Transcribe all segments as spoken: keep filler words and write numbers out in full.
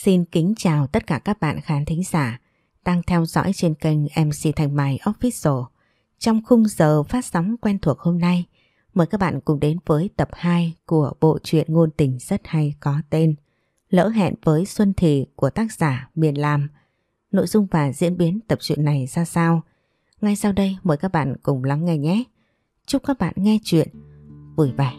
Xin kính chào tất cả các bạn khán thính giả đang theo dõi trên kênh em xê Thanh Mai Official. Trong khung giờ phát sóng quen thuộc hôm nay, mời các bạn cùng đến với tập hai của bộ truyện ngôn tình rất hay có tên Lỡ hẹn với Xuân Thì của tác giả Miền Lam. Nội dung và diễn biến tập truyện này ra sao? Ngay sau đây mời các bạn cùng lắng nghe nhé. Chúc các bạn nghe truyện vui vẻ.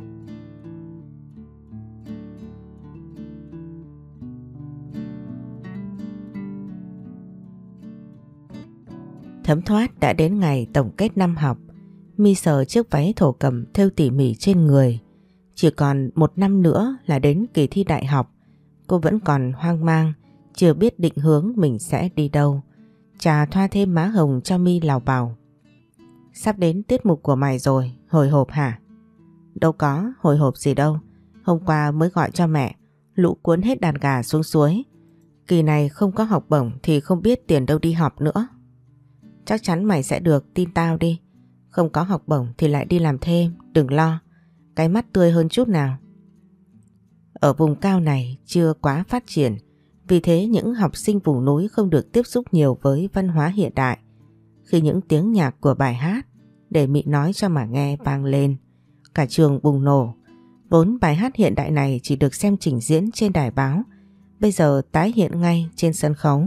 Thấm thoát đã đến ngày tổng kết năm học. My sờ chiếc váy thổ cẩm thêu tỉ mỉ trên người. Chỉ còn một năm nữa là đến kỳ thi đại học. Cô vẫn còn hoang mang, chưa biết định hướng mình sẽ đi đâu. Trà thoa thêm má hồng cho My lào bảo. Sắp đến tiết mục của mày rồi, hồi hộp hả? Đâu có, hồi hộp gì đâu. Hôm qua mới gọi cho mẹ, lũ cuốn hết đàn gà xuống suối. Kỳ này không có học bổng thì không biết tiền đâu đi học nữa. Chắc chắn mày sẽ được, tin tao đi. Không có học bổng thì lại đi làm thêm, đừng lo. Cái mắt tươi hơn chút nào. Ở vùng cao này chưa quá phát triển, vì thế những học sinh vùng núi không được tiếp xúc nhiều với văn hóa hiện đại. Khi những tiếng nhạc của bài hát để Mị nói cho mà nghe vang lên, cả trường bùng nổ. Vốn bài hát hiện đại này chỉ được xem trình diễn trên đài báo, bây giờ tái hiện ngay trên sân khấu.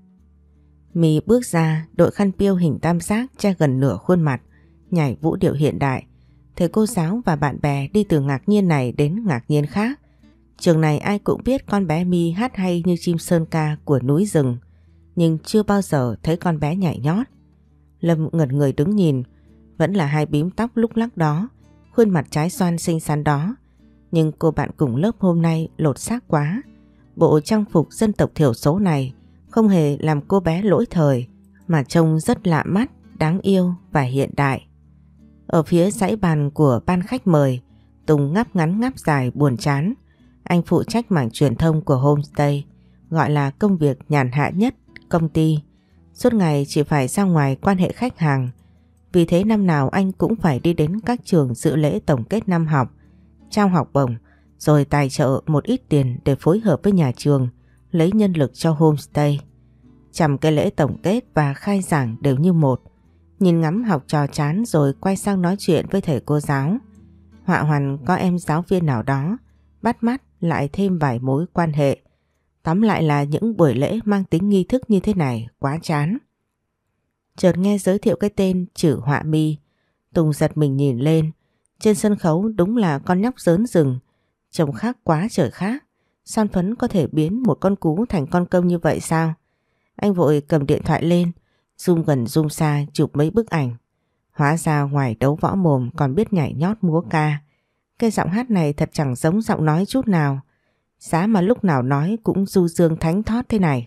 Mị bước ra, đội khăn piêu hình tam giác che gần nửa khuôn mặt, nhảy vũ điệu hiện đại. Thầy cô giáo và bạn bè đi từ ngạc nhiên này đến ngạc nhiên khác. Trường này ai cũng biết con bé My hát hay như chim sơn ca của núi rừng, nhưng chưa bao giờ thấy con bé nhảy nhót. Lâm ngẩn người đứng nhìn, vẫn là hai bím tóc lúc lắc đó, khuôn mặt trái xoan xinh xắn đó. Nhưng cô bạn cùng lớp hôm nay lột xác quá. Bộ trang phục dân tộc thiểu số này không hề làm cô bé lỗi thời, mà trông rất lạ mắt, đáng yêu và hiện đại. Ở phía dãy bàn của ban khách mời, Tùng ngáp ngắn ngáp dài buồn chán. Anh phụ trách mảng truyền thông của homestay, gọi là công việc nhàn hạ nhất công ty. Suốt ngày chỉ phải ra ngoài quan hệ khách hàng. Vì thế năm nào anh cũng phải đi đến các trường dự lễ tổng kết năm học, trao học bổng, rồi tài trợ một ít tiền để phối hợp với nhà trường lấy nhân lực cho homestay. Chằm cái lễ tổng kết và khai giảng đều như một. Nhìn ngắm học trò chán rồi quay sang nói chuyện với thầy cô giáo. Họa hoàn có em giáo viên nào đó bắt mắt lại thêm vài mối quan hệ. Tóm lại là những buổi lễ mang tính nghi thức như thế này quá chán. Chợt nghe giới thiệu cái tên Chử Họa My, Tùng giật mình nhìn lên. Trên sân khấu đúng là con nhóc rớn rừng, trông khác quá trời khác. Son phấn có thể biến một con cú thành con công như vậy sao? Anh vội cầm điện thoại lên, zoom gần zoom xa chụp mấy bức ảnh. Hóa ra ngoài đấu võ mồm còn biết nhảy nhót múa ca. Cái giọng hát này thật chẳng giống giọng nói chút nào. Giá mà lúc nào nói cũng du dương thánh thót thế này.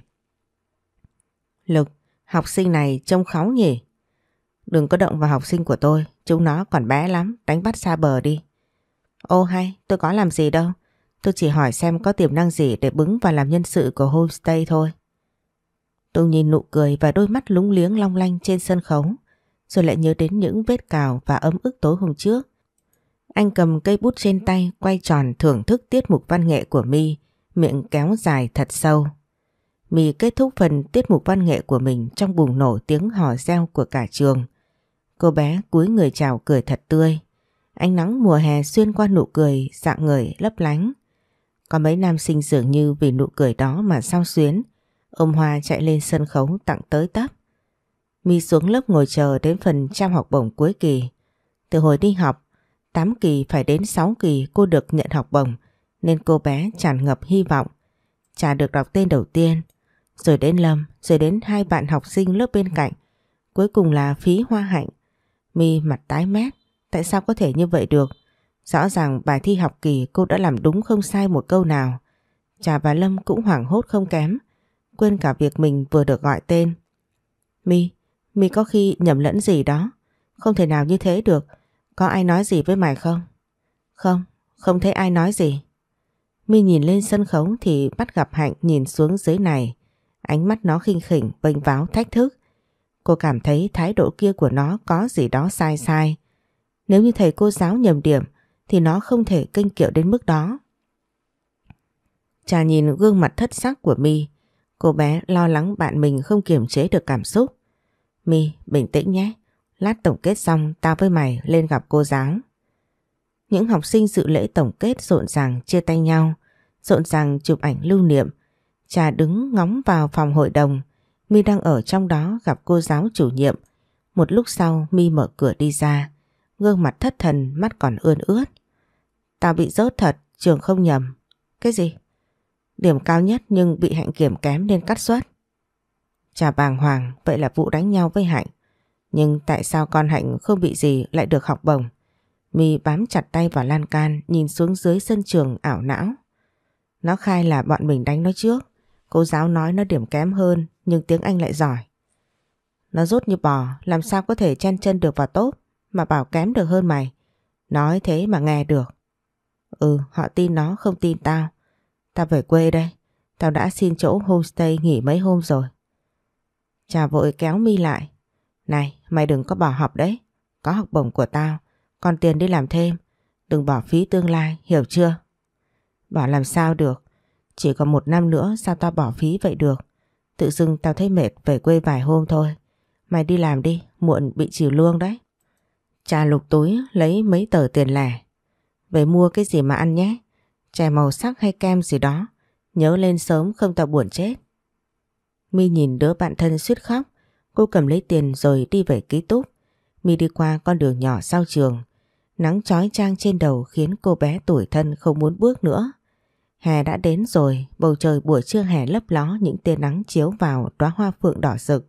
Lực, học sinh này trông kháu nhỉ? Đừng có động vào học sinh của tôi, chúng nó còn bé lắm, đánh bắt xa bờ đi. Ô hay, tôi có làm gì đâu. Tôi chỉ hỏi xem có tiềm năng gì để bứng vào làm nhân sự của homestay thôi. Tôi nhìn nụ cười và đôi mắt lúng liếng long lanh trên sân khấu, rồi lại nhớ đến những vết cào và ấm ức tối hôm trước. Anh cầm cây bút trên tay quay tròn thưởng thức tiết mục văn nghệ của My, miệng kéo dài thật sâu. My kết thúc phần tiết mục văn nghệ của mình trong bùng nổ tiếng hò reo của cả trường. Cô bé cúi người chào cười thật tươi. Ánh nắng mùa hè xuyên qua nụ cười rạng ngời lấp lánh. Có mấy nam sinh dường như vì nụ cười đó mà xao xuyến, ôm hoa chạy lên sân khấu tặng tới tấp. My xuống lớp ngồi chờ đến phần trao học bổng cuối kỳ. Từ hồi đi học, tám kỳ phải đến sáu kỳ cô được nhận học bổng, nên cô bé tràn ngập hy vọng. Chả được đọc tên đầu tiên, rồi đến Lâm, rồi đến hai bạn học sinh lớp bên cạnh, cuối cùng là Phí Hoa Hạnh. My mặt tái mét, tại sao có thể như vậy được? Rõ ràng bài thi học kỳ cô đã làm đúng không sai một câu nào. Trà và Lâm cũng hoảng hốt không kém, quên cả việc mình vừa được gọi tên. My, My có khi nhầm lẫn gì đó. Không thể nào như thế được. Có ai nói gì với mày không? Không, không thấy ai nói gì. My nhìn lên sân khấu thì bắt gặp Hạnh nhìn xuống dưới này. Ánh mắt nó khinh khỉnh, vênh váo thách thức. Cô cảm thấy thái độ kia của nó có gì đó sai sai. Nếu như thầy cô giáo nhầm điểm thì nó không thể kênh kiệu đến mức đó. Trà nhìn gương mặt thất sắc của My, cô bé lo lắng bạn mình không kiềm chế được cảm xúc. My, bình tĩnh nhé, lát tổng kết xong tao với mày lên gặp cô giáo. Những học sinh dự lễ tổng kết rộn ràng chia tay nhau, rộn ràng chụp ảnh lưu niệm. Trà đứng ngóng vào phòng hội đồng, My đang ở trong đó gặp cô giáo chủ nhiệm. Một lúc sau My mở cửa đi ra, gương mặt thất thần, mắt còn ươn ướt. Tao bị rớt thật, trường không nhầm. Cái gì? Điểm cao nhất nhưng bị Hạnh kiểm kém nên cắt xuất. Trà bàng hoàng, vậy là vụ đánh nhau với Hạnh. Nhưng tại sao con Hạnh không bị gì lại được học bổng? My bám chặt tay vào lan can, nhìn xuống dưới sân trường ảo não. Nó khai là bọn mình đánh nó trước. Cô giáo nói nó điểm kém hơn nhưng tiếng Anh lại giỏi. Nó rốt như bò, làm sao có thể chen chân được vào top mà bảo kém được hơn mày. Nói thế mà nghe được. Ừ, họ tin nó không tin tao. Tao về quê đây. Tao đã xin chỗ homestay nghỉ mấy hôm rồi. Trà vội kéo My lại. Này, mày đừng có bỏ học đấy. Có học bổng của tao, còn tiền đi làm thêm. Đừng bỏ phí tương lai, hiểu chưa? Bỏ làm sao được. Chỉ còn một năm nữa sao tao bỏ phí vậy được. Tự dưng tao thấy mệt về quê vài hôm thôi. Mày đi làm đi, muộn bị trừ lương đấy. Trà lục túi lấy mấy tờ tiền lẻ. Về mua cái gì mà ăn nhé. Chè màu sắc hay kem gì đó. Nhớ lên sớm không tao buồn chết. My nhìn đứa bạn thân suýt khóc. Cô cầm lấy tiền rồi đi về ký túc. My đi qua con đường nhỏ sau trường. Nắng chói chang trên đầu khiến cô bé tủi thân không muốn bước nữa. Hè đã đến rồi, bầu trời buổi trưa hè lấp ló những tia nắng chiếu vào đóa hoa phượng đỏ rực.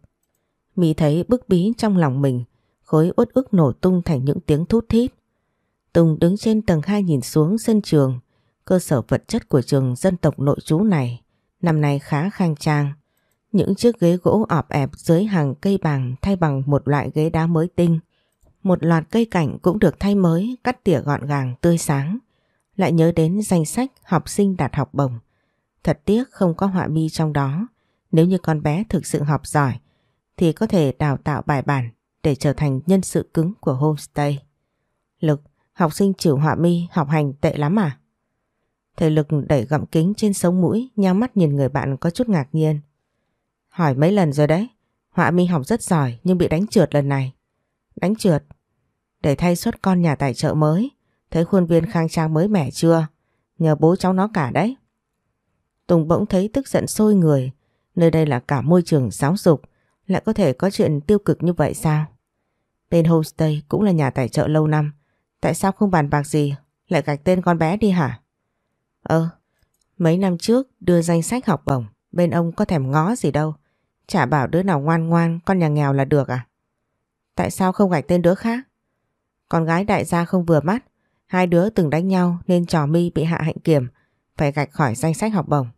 My thấy bức bí trong lòng mình, khối uất ức nổ tung thành những tiếng thút thít. Tùng đứng trên tầng hai nhìn xuống sân trường, cơ sở vật chất của trường dân tộc nội trú này năm nay khá khang trang. Những chiếc ghế gỗ ọp ẹp dưới hàng cây bàng thay bằng một loại ghế đá mới tinh. Một loạt cây cảnh cũng được thay mới, cắt tỉa gọn gàng, tươi sáng. Lại nhớ đến danh sách học sinh đạt học bổng. Thật tiếc không có họa mi trong đó. Nếu như con bé thực sự học giỏi thì có thể đào tạo bài bản để trở thành nhân sự cứng của homestay. Lực, học sinh chịu họa mi học hành tệ lắm à? Thầy Lực đẩy gọng kính trên sống mũi, nhao mắt nhìn người bạn có chút ngạc nhiên. Hỏi mấy lần rồi đấy, họa mi học rất giỏi nhưng bị đánh trượt lần này. Đánh trượt? Để thay suất con nhà tài trợ mới. Thấy khuôn viên khang trang mới mẻ chưa? Nhờ bố cháu nó cả đấy. Tùng bỗng thấy tức giận sôi người. Nơi đây là cả môi trường giáo dục, lại có thể có chuyện tiêu cực như vậy sao? Bên homestay cũng là nhà tài trợ lâu năm. Tại sao không bàn bạc gì, lại gạch tên con bé đi hả? Ờ, mấy năm trước đưa danh sách học bổng, bên ông có thèm ngó gì đâu. Chả bảo đứa nào ngoan ngoan con nhà nghèo là được à? Tại sao không gạch tên đứa khác? Con gái đại gia không vừa mắt. Hai đứa từng đánh nhau nên trò mi bị hạ hạnh kiểm, phải gạch khỏi danh sách học bổng.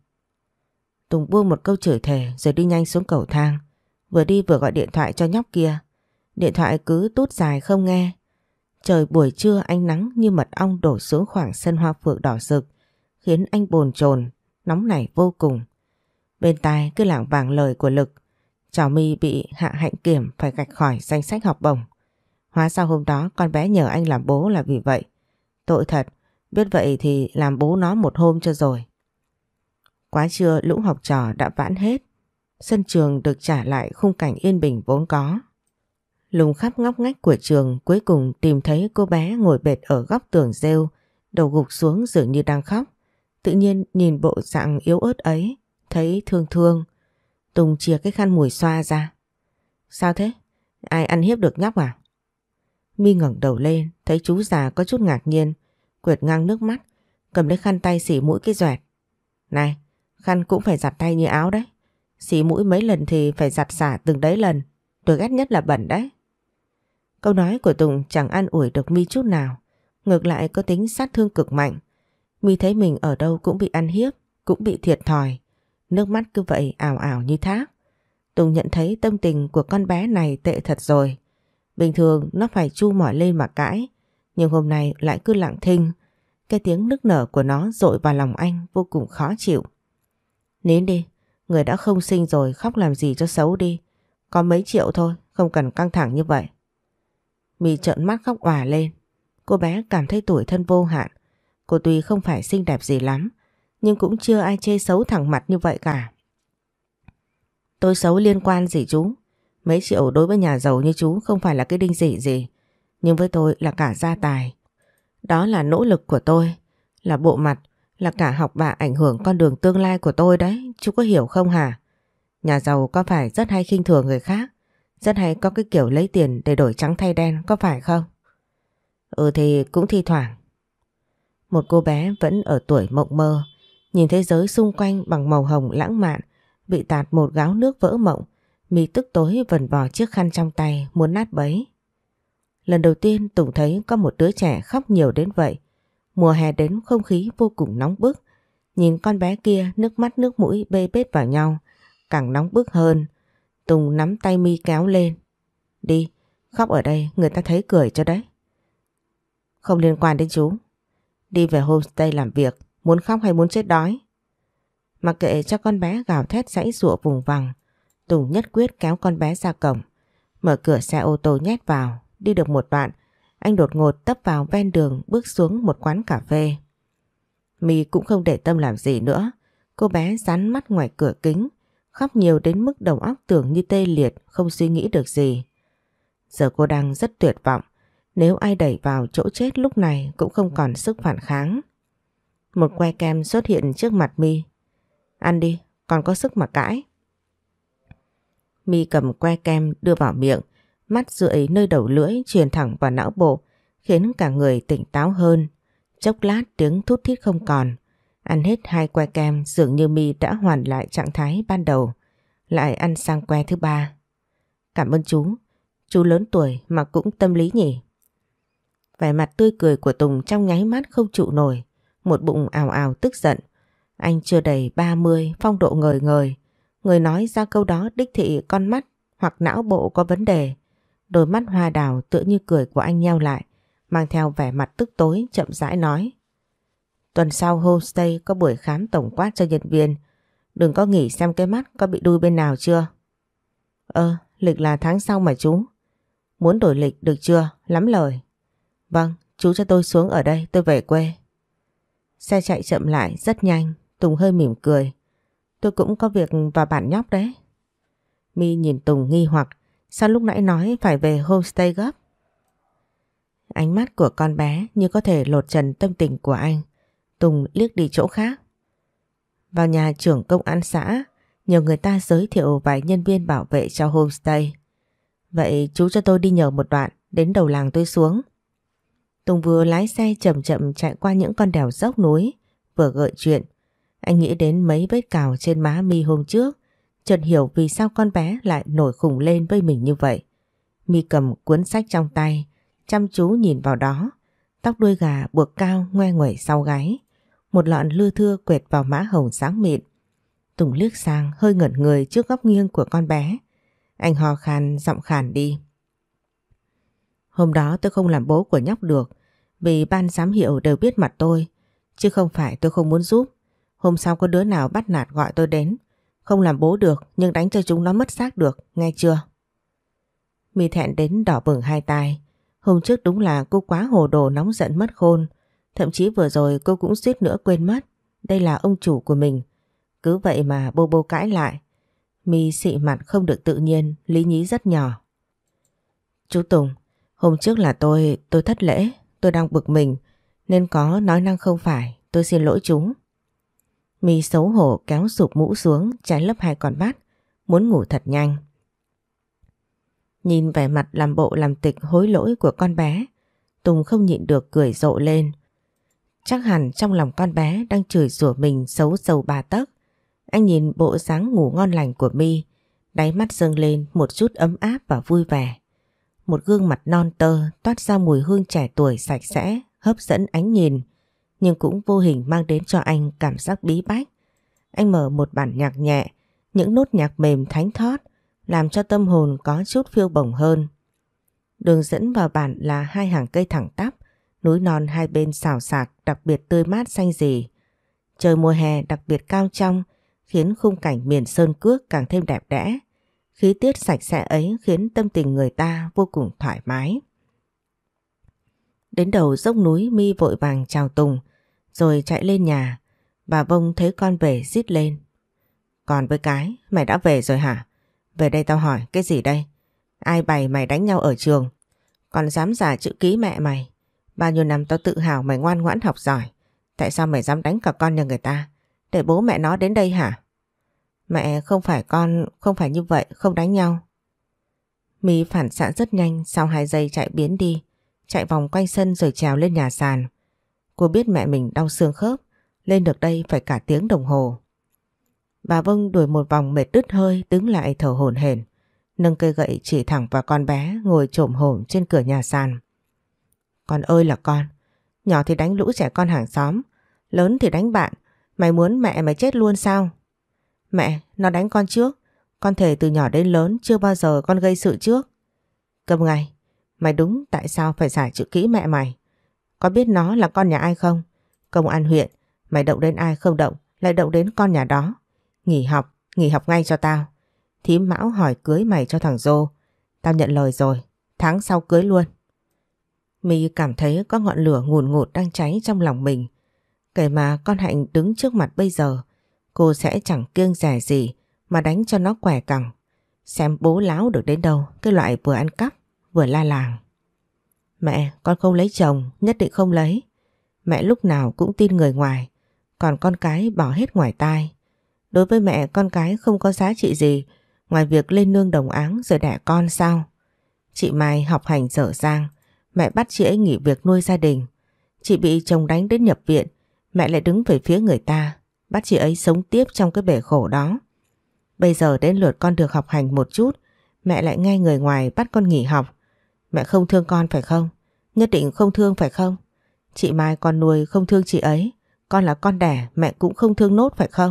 Tùng buông một câu chửi thề rồi đi nhanh xuống cầu thang. Vừa đi vừa gọi điện thoại cho nhóc kia. Điện thoại cứ tút dài không nghe. Trời buổi trưa ánh nắng như mật ong đổ xuống khoảng sân hoa phượng đỏ rực, khiến anh bồn chồn, nóng nảy vô cùng. Bên tai cứ lảng vảng lời của Lực. Trò mi bị hạ hạnh kiểm phải gạch khỏi danh sách học bổng. Hóa ra hôm đó con bé nhờ anh làm bố là vì vậy. Tội thật, biết vậy thì làm bố nó một hôm cho rồi. Quá trưa lũ học trò đã vãn hết. Sân trường được trả lại khung cảnh yên bình vốn có. Lùng khắp ngóc ngách của trường cuối cùng tìm thấy cô bé ngồi bệt ở góc tường rêu, đầu gục xuống dường như đang khóc. Tự nhiên nhìn bộ dạng yếu ớt ấy, thấy thương thương. Tùng chìa cái khăn mùi xoa ra. Sao thế? Ai ăn hiếp được nhóc à? My ngẩng đầu lên, thấy chú già có chút ngạc nhiên, quệt ngang nước mắt, cầm lấy khăn tay xỉ mũi cái doẹt. Này, khăn cũng phải giặt tay như áo đấy. Xỉ mũi mấy lần thì phải giặt xả từng đấy lần. Tôi ghét nhất là bẩn đấy. Câu nói của Tùng chẳng an ủi được My chút nào, ngược lại có tính sát thương cực mạnh. My thấy mình ở đâu cũng bị ăn hiếp, cũng bị thiệt thòi. Nước mắt cứ vậy ảo ảo như thác. Tùng nhận thấy tâm tình của con bé này tệ thật rồi. Bình thường nó phải chu mỏi lên mà cãi, nhưng hôm nay lại cứ lặng thinh. Cái tiếng nức nở của nó dội vào lòng anh vô cùng khó chịu. Nín đi, người đã không sinh rồi khóc làm gì cho xấu đi. Có mấy triệu thôi, không cần căng thẳng như vậy. My trợn mắt khóc òa lên. Cô bé cảm thấy tủi thân vô hạn. Cô tuy không phải xinh đẹp gì lắm, nhưng cũng chưa ai chê xấu thẳng mặt như vậy cả. Tôi xấu liên quan gì chú? Mấy triệu đối với nhà giàu như chú không phải là cái đinh dị gì, nhưng với tôi là cả gia tài. Đó là nỗ lực của tôi, là bộ mặt, là cả học bạ ảnh hưởng con đường tương lai của tôi đấy, chú có hiểu không hả? Nhà giàu có phải rất hay khinh thường người khác, rất hay có cái kiểu lấy tiền để đổi trắng thay đen, có phải không? Ừ thì cũng thi thoảng. Một cô bé vẫn ở tuổi mộng mơ, nhìn thế giới xung quanh bằng màu hồng lãng mạn, bị tạt một gáo nước vỡ mộng, mi tức tối vần vò chiếc khăn trong tay muốn nát bấy. Lần đầu tiên Tùng thấy có một đứa trẻ khóc nhiều đến vậy. Mùa hè đến không khí vô cùng nóng bức. Nhìn con bé kia nước mắt nước mũi bê bết vào nhau, càng nóng bức hơn. Tùng nắm tay mi kéo lên. Đi, khóc ở đây người ta thấy cười cho đấy. Không liên quan đến chú. Đi về homestay làm việc, muốn khóc hay muốn chết đói. Mặc kệ cho con bé gào thét giãy giụa vùng vằng, Tùng nhất quyết kéo con bé ra cổng, mở cửa xe ô tô nhét vào. Đi được một đoạn, anh đột ngột tấp vào ven đường bước xuống một quán cà phê. My cũng không để tâm làm gì nữa. Cô bé dán mắt ngoài cửa kính, khóc nhiều đến mức đầu óc tưởng như tê liệt, không suy nghĩ được gì. Giờ cô đang rất tuyệt vọng. Nếu ai đẩy vào chỗ chết lúc này cũng không còn sức phản kháng. Một que kem xuất hiện trước mặt My. Ăn đi, còn có sức mà cãi. My cầm que kem đưa vào miệng, mắt rượi nơi đầu lưỡi truyền thẳng vào não bộ, khiến cả người tỉnh táo hơn. Chốc lát tiếng thút thít không còn. Ăn hết hai que kem dường như My đã hoàn lại trạng thái ban đầu. Lại ăn sang que thứ ba. Cảm ơn chú. Chú lớn tuổi mà cũng tâm lý nhỉ. Vẻ mặt tươi cười của Tùng trong nháy mắt không trụ nổi. Một bụng ào ào tức giận. Anh chưa đầy ba mươi, phong độ ngời ngời. Người nói ra câu đó đích thị con mắt hoặc não bộ có vấn đề. Đôi mắt hoa đào tựa như cười của anh nheo lại, mang theo vẻ mặt tức tối chậm rãi nói. Tuần sau homestay có buổi khám tổng quát cho nhân viên. Đừng có nghỉ xem cái mắt có bị đuôi bên nào chưa. Ơ, lịch là tháng sau mà chú. Muốn đổi lịch được chưa? Lắm lời. Vâng, chú cho tôi xuống ở đây, tôi về quê. Xe chạy chậm lại rất nhanh, Tùng hơi mỉm cười. Tôi cũng có việc vào bản nhóc đấy. My nhìn Tùng nghi hoặc, sao lúc nãy nói phải về homestay gấp? Ánh mắt của con bé như có thể lột trần tâm tình của anh. Tùng liếc đi chỗ khác. Vào nhà trưởng công an xã, nhờ người ta giới thiệu vài nhân viên bảo vệ cho homestay. Vậy chú cho tôi đi nhờ một đoạn, đến đầu làng tôi xuống. Tùng vừa lái xe chậm chậm chạy qua những con đèo dốc núi, vừa gợi chuyện. Anh nghĩ đến mấy vết cào trên má My hôm trước, chợt hiểu vì sao con bé lại nổi khùng lên với mình như vậy. My cầm cuốn sách trong tay, chăm chú nhìn vào đó. Tóc đuôi gà buộc cao ngoe nguẩy sau gáy, một lọn lưa thưa quệt vào má hồng sáng mịn. Tùng liếc sang hơi ngẩn người trước góc nghiêng của con bé. Anh hò khan giọng khàn đi. Hôm đó tôi không làm bố của nhóc được, vì ban giám hiệu đều biết mặt tôi, chứ không phải tôi không muốn giúp. Hôm sau có đứa nào bắt nạt gọi tôi đến. Không làm bố được nhưng đánh cho chúng nó mất xác được, nghe chưa? My thẹn đến đỏ bừng hai tai. Hôm trước đúng là cô quá hồ đồ nóng giận mất khôn. Thậm chí vừa rồi cô cũng suýt nữa quên mất. Đây là ông chủ của mình. Cứ vậy mà bô bô cãi lại. My xị mặt không được tự nhiên, lý nhí rất nhỏ. Chú Tùng, hôm trước là tôi, tôi thất lễ. Tôi đang bực mình nên có nói năng không phải. Tôi xin lỗi chú. My xấu hổ kéo sụp mũ xuống, trái lấp hai con mắt, muốn ngủ thật nhanh. Nhìn vẻ mặt làm bộ làm tịch hối lỗi của con bé, Tùng không nhịn được cười rộ lên. Chắc hẳn trong lòng con bé đang chửi rủa mình xấu sầu ba tấc. Anh nhìn bộ dáng ngủ ngon lành của My, đáy mắt dâng lên một chút ấm áp và vui vẻ. Một gương mặt non tơ toát ra mùi hương trẻ tuổi sạch sẽ, hấp dẫn ánh nhìn, nhưng cũng vô hình mang đến cho anh cảm giác bí bách. Anh mở một bản nhạc nhẹ, những nốt nhạc mềm thánh thót, làm cho tâm hồn có chút phiêu bổng hơn. Đường dẫn vào bản là hai hàng cây thẳng tắp, núi non hai bên xào xạc đặc biệt tươi mát xanh rì. Trời mùa hè đặc biệt cao trong, khiến khung cảnh miền sơn cước càng thêm đẹp đẽ. Khí tiết sạch sẽ ấy khiến tâm tình người ta vô cùng thoải mái. Đến đầu dốc núi, My vội vàng chào Tùng, rồi chạy lên nhà. Bà Vông thấy con về rít lên. Còn với cái, mày đã về rồi hả? Về đây tao hỏi, cái gì đây? Ai bày mày đánh nhau ở trường? Còn dám giả chữ ký mẹ mày? Bao nhiêu năm tao tự hào mày ngoan ngoãn học giỏi. Tại sao mày dám đánh cả con nhà người ta? Để bố mẹ nó đến đây hả? Mẹ không phải con, không phải như vậy, không đánh nhau. My phản xạ rất nhanh, sau hai giây chạy biến đi, chạy vòng quanh sân rồi trèo lên nhà sàn. Cô biết mẹ mình đau xương khớp, lên được đây phải cả tiếng đồng hồ. Bà Vông đuổi một vòng mệt đứt hơi, đứng lại thở hổn hển, nâng cây gậy chỉ thẳng vào con bé ngồi chồm hổm trên cửa nhà sàn. Con ơi là con, nhỏ thì đánh lũ trẻ con hàng xóm, lớn thì đánh bạn, mày muốn mẹ mày chết luôn sao? Mẹ, nó đánh con trước, con thề từ nhỏ đến lớn chưa bao giờ con gây sự trước. Câm ngay, mày đúng tại sao phải giải chữ kỹ mẹ mày? Có biết nó là con nhà ai không? Công an huyện, mày động đến ai không động, lại động đến con nhà đó. Nghỉ học, nghỉ học ngay cho tao. Thím Mão hỏi cưới mày cho thằng Dô. Tao nhận lời rồi, tháng sau cưới luôn. My cảm thấy có ngọn lửa ngùn ngụt đang cháy trong lòng mình. Kể mà con Hạnh đứng trước mặt bây giờ, cô sẽ chẳng kiêng dè gì mà đánh cho nó quẻ cẳng. Xem bố láo được đến đâu, cái loại vừa ăn cắp, vừa la làng. Mẹ, con không lấy chồng, nhất định không lấy. Mẹ lúc nào cũng tin người ngoài, còn con cái bỏ hết ngoài tai. Đối với mẹ, con cái không có giá trị gì ngoài việc lên nương đồng áng rồi đẻ con sao? Chị Mai học hành dở dang, mẹ bắt chị ấy nghỉ việc nuôi gia đình. Chị bị chồng đánh đến nhập viện, mẹ lại đứng về phía người ta, bắt chị ấy sống tiếp trong cái bể khổ đó. Bây giờ đến lượt con được học hành một chút, mẹ lại nghe người ngoài bắt con nghỉ học. Mẹ không thương con phải không? Nhất định không thương phải không? Chị Mai con nuôi không thương chị ấy, con là con đẻ mẹ cũng không thương nốt phải không?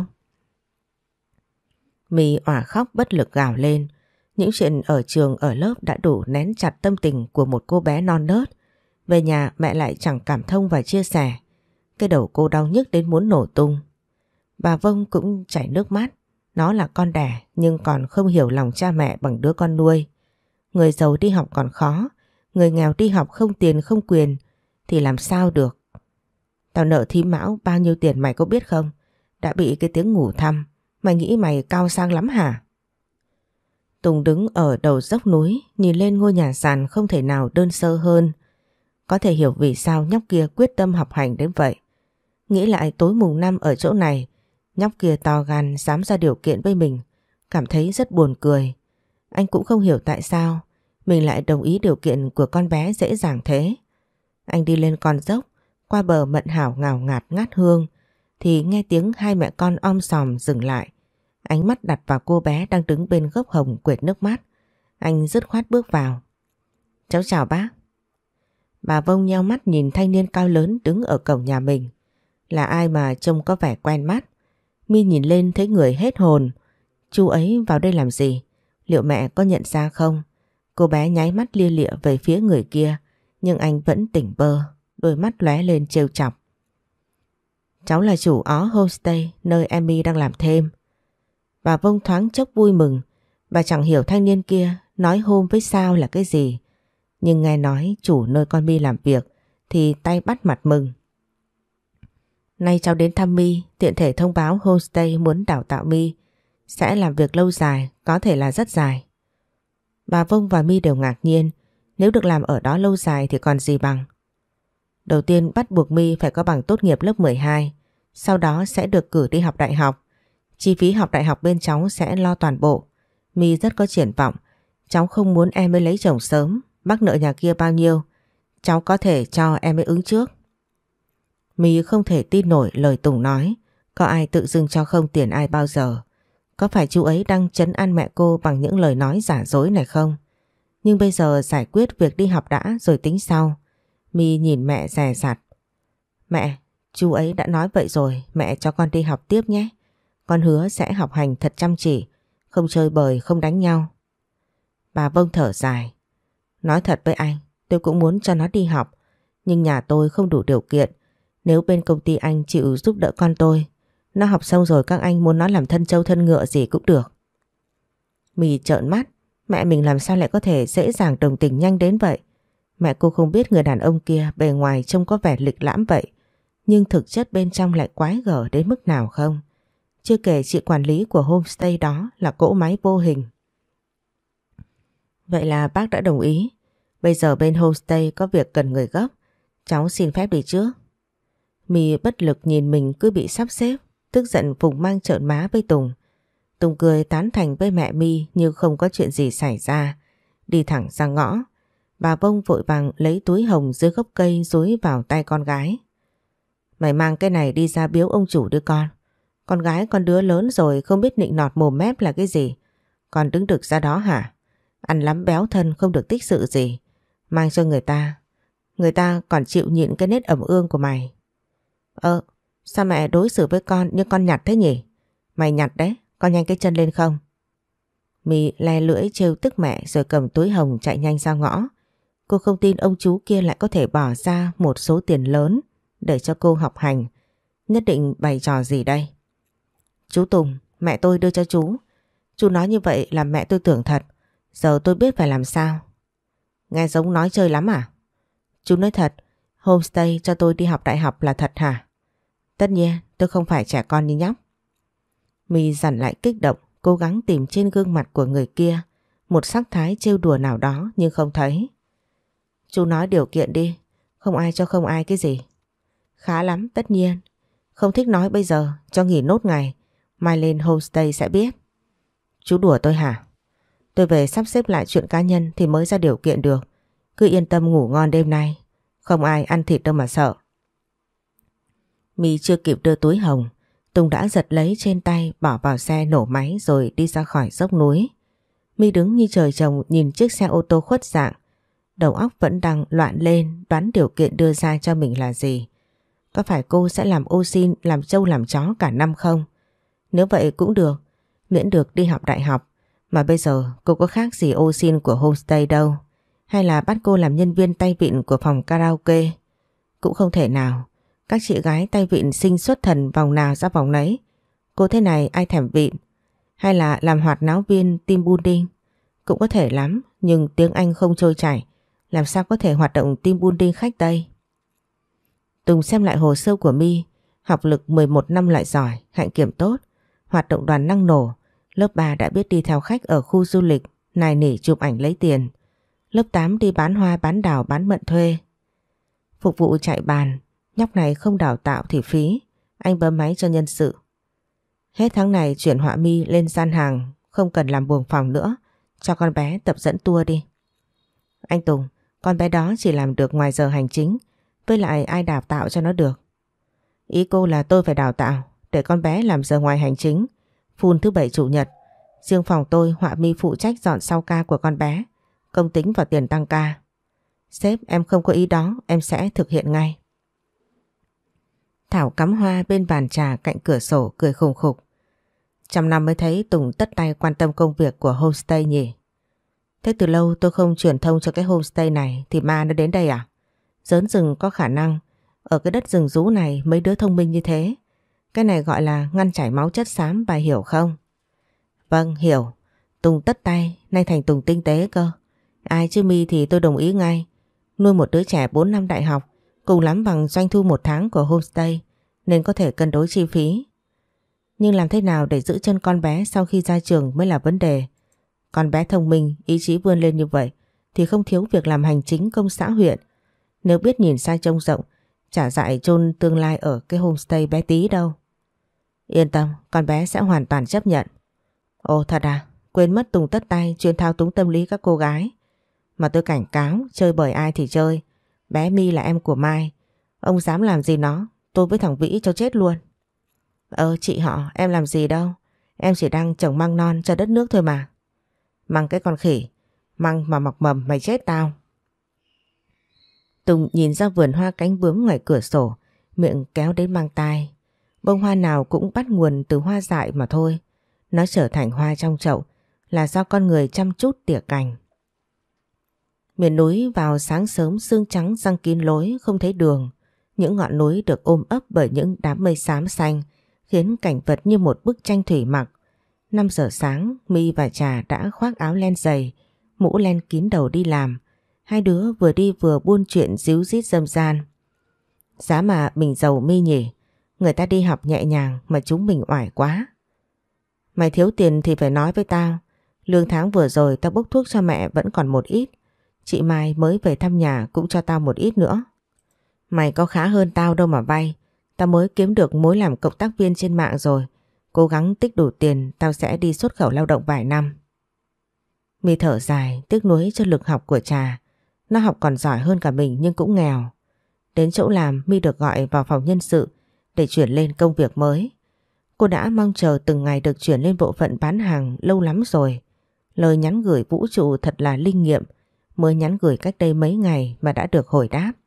My òa khóc bất lực gào lên. Những chuyện ở trường ở lớp đã đủ nén chặt tâm tình của một cô bé non nớt. Về nhà mẹ lại chẳng cảm thông và chia sẻ. Cái đầu cô đau nhức đến muốn nổ tung. Bà Vông cũng chảy nước mắt. Nó là con đẻ nhưng còn không hiểu lòng cha mẹ bằng đứa con nuôi. Người giàu đi học còn khó, người nghèo đi học không tiền không quyền thì làm sao được. Tao nợ thím Mão bao nhiêu tiền mày có biết không? Đã bị cái tiếng ngủ thăm. Mày nghĩ mày cao sang lắm hả? Tùng đứng ở đầu dốc núi, nhìn lên ngôi nhà sàn không thể nào đơn sơ hơn. Có thể hiểu vì sao nhóc kia quyết tâm học hành đến vậy. Nghĩ lại tối mùng năm ở chỗ này, nhóc kia to gan dám ra điều kiện với mình, cảm thấy rất buồn cười. Anh cũng không hiểu tại sao mình lại đồng ý điều kiện của con bé dễ dàng thế. Anh đi lên con dốc, qua bờ mận hảo ngào ngạt ngát hương, thì nghe tiếng hai mẹ con om sòm dừng lại. Ánh mắt đặt vào cô bé đang đứng bên gốc hồng quệt nước mắt. Anh dứt khoát bước vào. Cháu chào bác. Bà Vông nheo mắt nhìn thanh niên cao lớn đứng ở cổng nhà mình. Là ai mà trông có vẻ quen mắt. My nhìn lên thấy người hết hồn. Chú ấy vào đây làm gì? Liệu mẹ có nhận ra không? Cô bé nháy mắt lia lịa về phía người kia, nhưng anh vẫn tỉnh bơ, đôi mắt lóe lên trêu chọc. Cháu là chủ ó homestay nơi Emmy đang làm thêm. Bà Vông thoáng chốc vui mừng. Bà chẳng hiểu thanh niên kia nói hôm với sao là cái gì, nhưng nghe nói chủ nơi con My làm việc thì tay bắt mặt mừng. Nay cháu đến thăm My, tiện thể thông báo homestay muốn đào tạo My sẽ làm việc lâu dài, có thể là rất dài. Bà Vông và My đều ngạc nhiên. Nếu được làm ở đó lâu dài thì còn gì bằng. Đầu tiên bắt buộc My phải có bằng tốt nghiệp lớp mười hai, sau đó sẽ được cử đi học đại học. Chi phí học đại học bên cháu sẽ lo toàn bộ. My rất có triển vọng. Cháu không muốn em ấy lấy chồng sớm. Mắc nợ nhà kia bao nhiêu, cháu có thể cho em ấy ứng trước. My không thể tin nổi lời Tùng nói. Có ai tự dưng cho không tiền ai bao giờ. Có phải chú ấy đang trấn an mẹ cô bằng những lời nói giả dối này không? Nhưng bây giờ giải quyết việc đi học đã rồi tính sau. My nhìn mẹ dè dặt. Mẹ, chú ấy đã nói vậy rồi, mẹ cho con đi học tiếp nhé. Con hứa sẽ học hành thật chăm chỉ, không chơi bời, không đánh nhau. Bà Vông thở dài. Nói thật với anh, tôi cũng muốn cho nó đi học, nhưng nhà tôi không đủ điều kiện. Nếu bên công ty anh chịu giúp đỡ con tôi, nó học xong rồi các anh muốn nó làm thân trâu thân ngựa gì cũng được. My trợn mắt, mẹ mình làm sao lại có thể dễ dàng đồng tình nhanh đến vậy? Mẹ cô không biết người đàn ông kia bề ngoài trông có vẻ lịch lãm vậy, nhưng thực chất bên trong lại quái gở đến mức nào không? Chưa kể chị quản lý của homestay đó là cỗ máy vô hình. Vậy là bác đã đồng ý. Bây giờ bên homestay có việc cần người gấp. Cháu xin phép đi trước. My bất lực nhìn mình cứ bị sắp xếp, tức giận vùng mang trợn má với Tùng. Tùng cười tán thành với mẹ My như không có chuyện gì xảy ra, đi thẳng ra ngõ. Bà Vông vội vàng lấy túi hồng dưới gốc cây dúi vào tay con gái. Mày mang cái này đi ra biếu ông chủ đưa con. Con gái con đứa lớn rồi không biết nịnh nọt mồm mép là cái gì. Con đứng được ra đó hả? Ăn lắm béo thân không được tích sự gì. Mang cho người ta. Người ta còn chịu nhịn cái nết ẩm ương của mày. Ơ, sao mẹ đối xử với con như con nhặt thế nhỉ? Mày nhặt đấy, con nhanh cái chân lên không? My le lưỡi trêu tức mẹ rồi cầm túi hồng chạy nhanh ra ngõ. Cô không tin ông chú kia lại có thể bỏ ra một số tiền lớn để cho cô học hành. Nhất định bày trò gì đây? Chú Tùng, mẹ tôi đưa cho chú. Chú nói như vậy làm mẹ tôi tưởng thật. Giờ tôi biết phải làm sao. Nghe giống nói chơi lắm à? Chú nói thật, homestay cho tôi đi học đại học là thật hả? Tất nhiên, tôi không phải trẻ con như nhóc. My dằn lại kích động, cố gắng tìm trên gương mặt của người kia một sắc thái trêu đùa nào đó nhưng không thấy. Chú nói điều kiện đi, không ai cho không ai cái gì. Khá lắm, tất nhiên. Không thích nói bây giờ, cho nghỉ nốt ngày. Mai lên homestay sẽ biết. Chú đùa tôi hả? Tôi về sắp xếp lại chuyện cá nhân thì mới ra điều kiện được. Cứ yên tâm ngủ ngon đêm nay. Không ai ăn thịt đâu mà sợ. My chưa kịp đưa túi hồng, Tùng đã giật lấy trên tay bỏ vào xe nổ máy rồi đi ra khỏi dốc núi. My đứng như trời trồng nhìn chiếc xe ô tô khuất dạng. Đầu óc vẫn đang loạn lên đoán điều kiện đưa ra cho mình là gì. Có phải cô sẽ làm ô xin làm trâu làm chó cả năm không? Nếu vậy cũng được, miễn được đi học đại học. Mà bây giờ cô có khác gì ô xin của homestay đâu. Hay là bắt cô làm nhân viên tay vịn của phòng karaoke? Cũng không thể nào. Các chị gái tay vịn sinh xuất thần vòng nào ra vòng nấy. Cô thế này ai thèm vịn? Hay là làm hoạt náo viên team building? Cũng có thể lắm, nhưng tiếng Anh không trôi chảy. Làm sao có thể hoạt động team building khách Tây? Tùng xem lại hồ sơ của My, học lực mười một năm loại giỏi, hạnh kiểm tốt, hoạt động đoàn năng nổ. Lớp ba đã biết đi theo khách ở khu du lịch, nài nỉ chụp ảnh lấy tiền. Lớp tám đi bán hoa bán đào bán mận thuê. Phục vụ chạy bàn, nhóc này không đào tạo thì phí, anh bấm máy cho nhân sự. Hết tháng này chuyển họa My lên gian hàng, không cần làm buồng phòng nữa, cho con bé tập dẫn tour đi. Anh Tùng, con bé đó chỉ làm được ngoài giờ hành chính, với lại ai đào tạo cho nó được. Ý cô là tôi phải đào tạo, để con bé làm giờ ngoài hành chính, phun thứ bảy chủ nhật. Riêng phòng tôi họa My phụ trách dọn sau ca của con bé, công tính vào tiền tăng ca. Sếp em không có ý đó, em sẽ thực hiện ngay. Thảo cắm hoa bên bàn trà cạnh cửa sổ cười khùng khục. Trăm năm mới thấy Tùng tất tay quan tâm công việc của homestay nhỉ. Thế từ lâu tôi không truyền thông cho cái homestay này thì ma nó đến đây à? Dớn rừng có khả năng, ở cái đất rừng rú này mấy đứa thông minh như thế. Cái này gọi là ngăn chảy máu chất xám, bà hiểu không? Vâng, hiểu. Tùng tất tay, nay thành Tùng tinh tế cơ. Ai chứ My thì tôi đồng ý ngay. Nuôi một đứa trẻ bốn năm đại học, cùng lắm bằng doanh thu một tháng của homestay, nên có thể cân đối chi phí. Nhưng làm thế nào để giữ chân con bé sau khi ra trường mới là vấn đề. Con bé thông minh, ý chí vươn lên như vậy thì không thiếu việc làm hành chính công xã huyện. Nếu biết nhìn xa trông rộng, chả dại chôn tương lai ở cái homestay bé tí đâu. Yên tâm, con bé sẽ hoàn toàn chấp nhận. Ồ thật à, quên mất Tùng tất tay chuyên thao túng tâm lý các cô gái. Mà tôi cảnh cáo, chơi bởi ai thì chơi. Bé My là em của Mai. Ông dám làm gì nó, tôi với thằng Vĩ cho chết luôn. Ờ chị họ, em làm gì đâu. Em chỉ đang trồng măng non cho đất nước thôi mà. Măng cái con khỉ, măng mà mọc mầm mày chết tao. Tùng nhìn ra vườn hoa cánh bướm ngoài cửa sổ, miệng kéo đến mang tai. Bông hoa nào cũng bắt nguồn từ hoa dại mà thôi. Nó trở thành hoa trong chậu là do con người chăm chút tỉa cành. Miền núi vào sáng sớm sương trắng răng kín lối không thấy đường. Những ngọn núi được ôm ấp bởi những đám mây xám xanh khiến cảnh vật như một bức tranh thủy mặc. năm giờ sáng, My và Trà đã khoác áo len dày, mũ len kín đầu đi làm. Hai đứa vừa đi vừa buôn chuyện díu dít râm ran. Giá mà mình giàu My nhỉ. Người ta đi học nhẹ nhàng mà chúng mình oải quá. Mày thiếu tiền thì phải nói với tao. Lương tháng vừa rồi tao bốc thuốc cho mẹ vẫn còn một ít. Chị Mai mới về thăm nhà cũng cho tao một ít nữa. Mày có khá hơn tao đâu mà vay. Tao mới kiếm được mối làm cộng tác viên trên mạng rồi. Cố gắng tích đủ tiền tao sẽ đi xuất khẩu lao động vài năm. My thở dài tiếc nuối cho lực học của Trà. Nó học còn giỏi hơn cả mình nhưng cũng nghèo. Đến chỗ làm My được gọi vào phòng nhân sự để chuyển lên công việc mới. Cô đã mong chờ từng ngày được chuyển lên bộ phận bán hàng lâu lắm rồi. Lời nhắn gửi vũ trụ thật là linh nghiệm. Mới nhắn gửi cách đây mấy ngày mà đã được hồi đáp.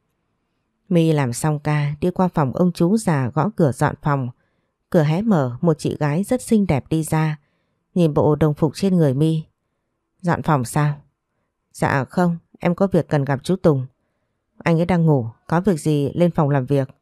My làm xong ca đi qua phòng ông chú già gõ cửa dọn phòng. Cửa hé mở, một chị gái rất xinh đẹp đi ra. Nhìn bộ đồng phục trên người My. Dọn phòng sao? Dạ không, em có việc cần gặp chú Tùng. Anh ấy đang ngủ, có việc gì lên phòng làm việc.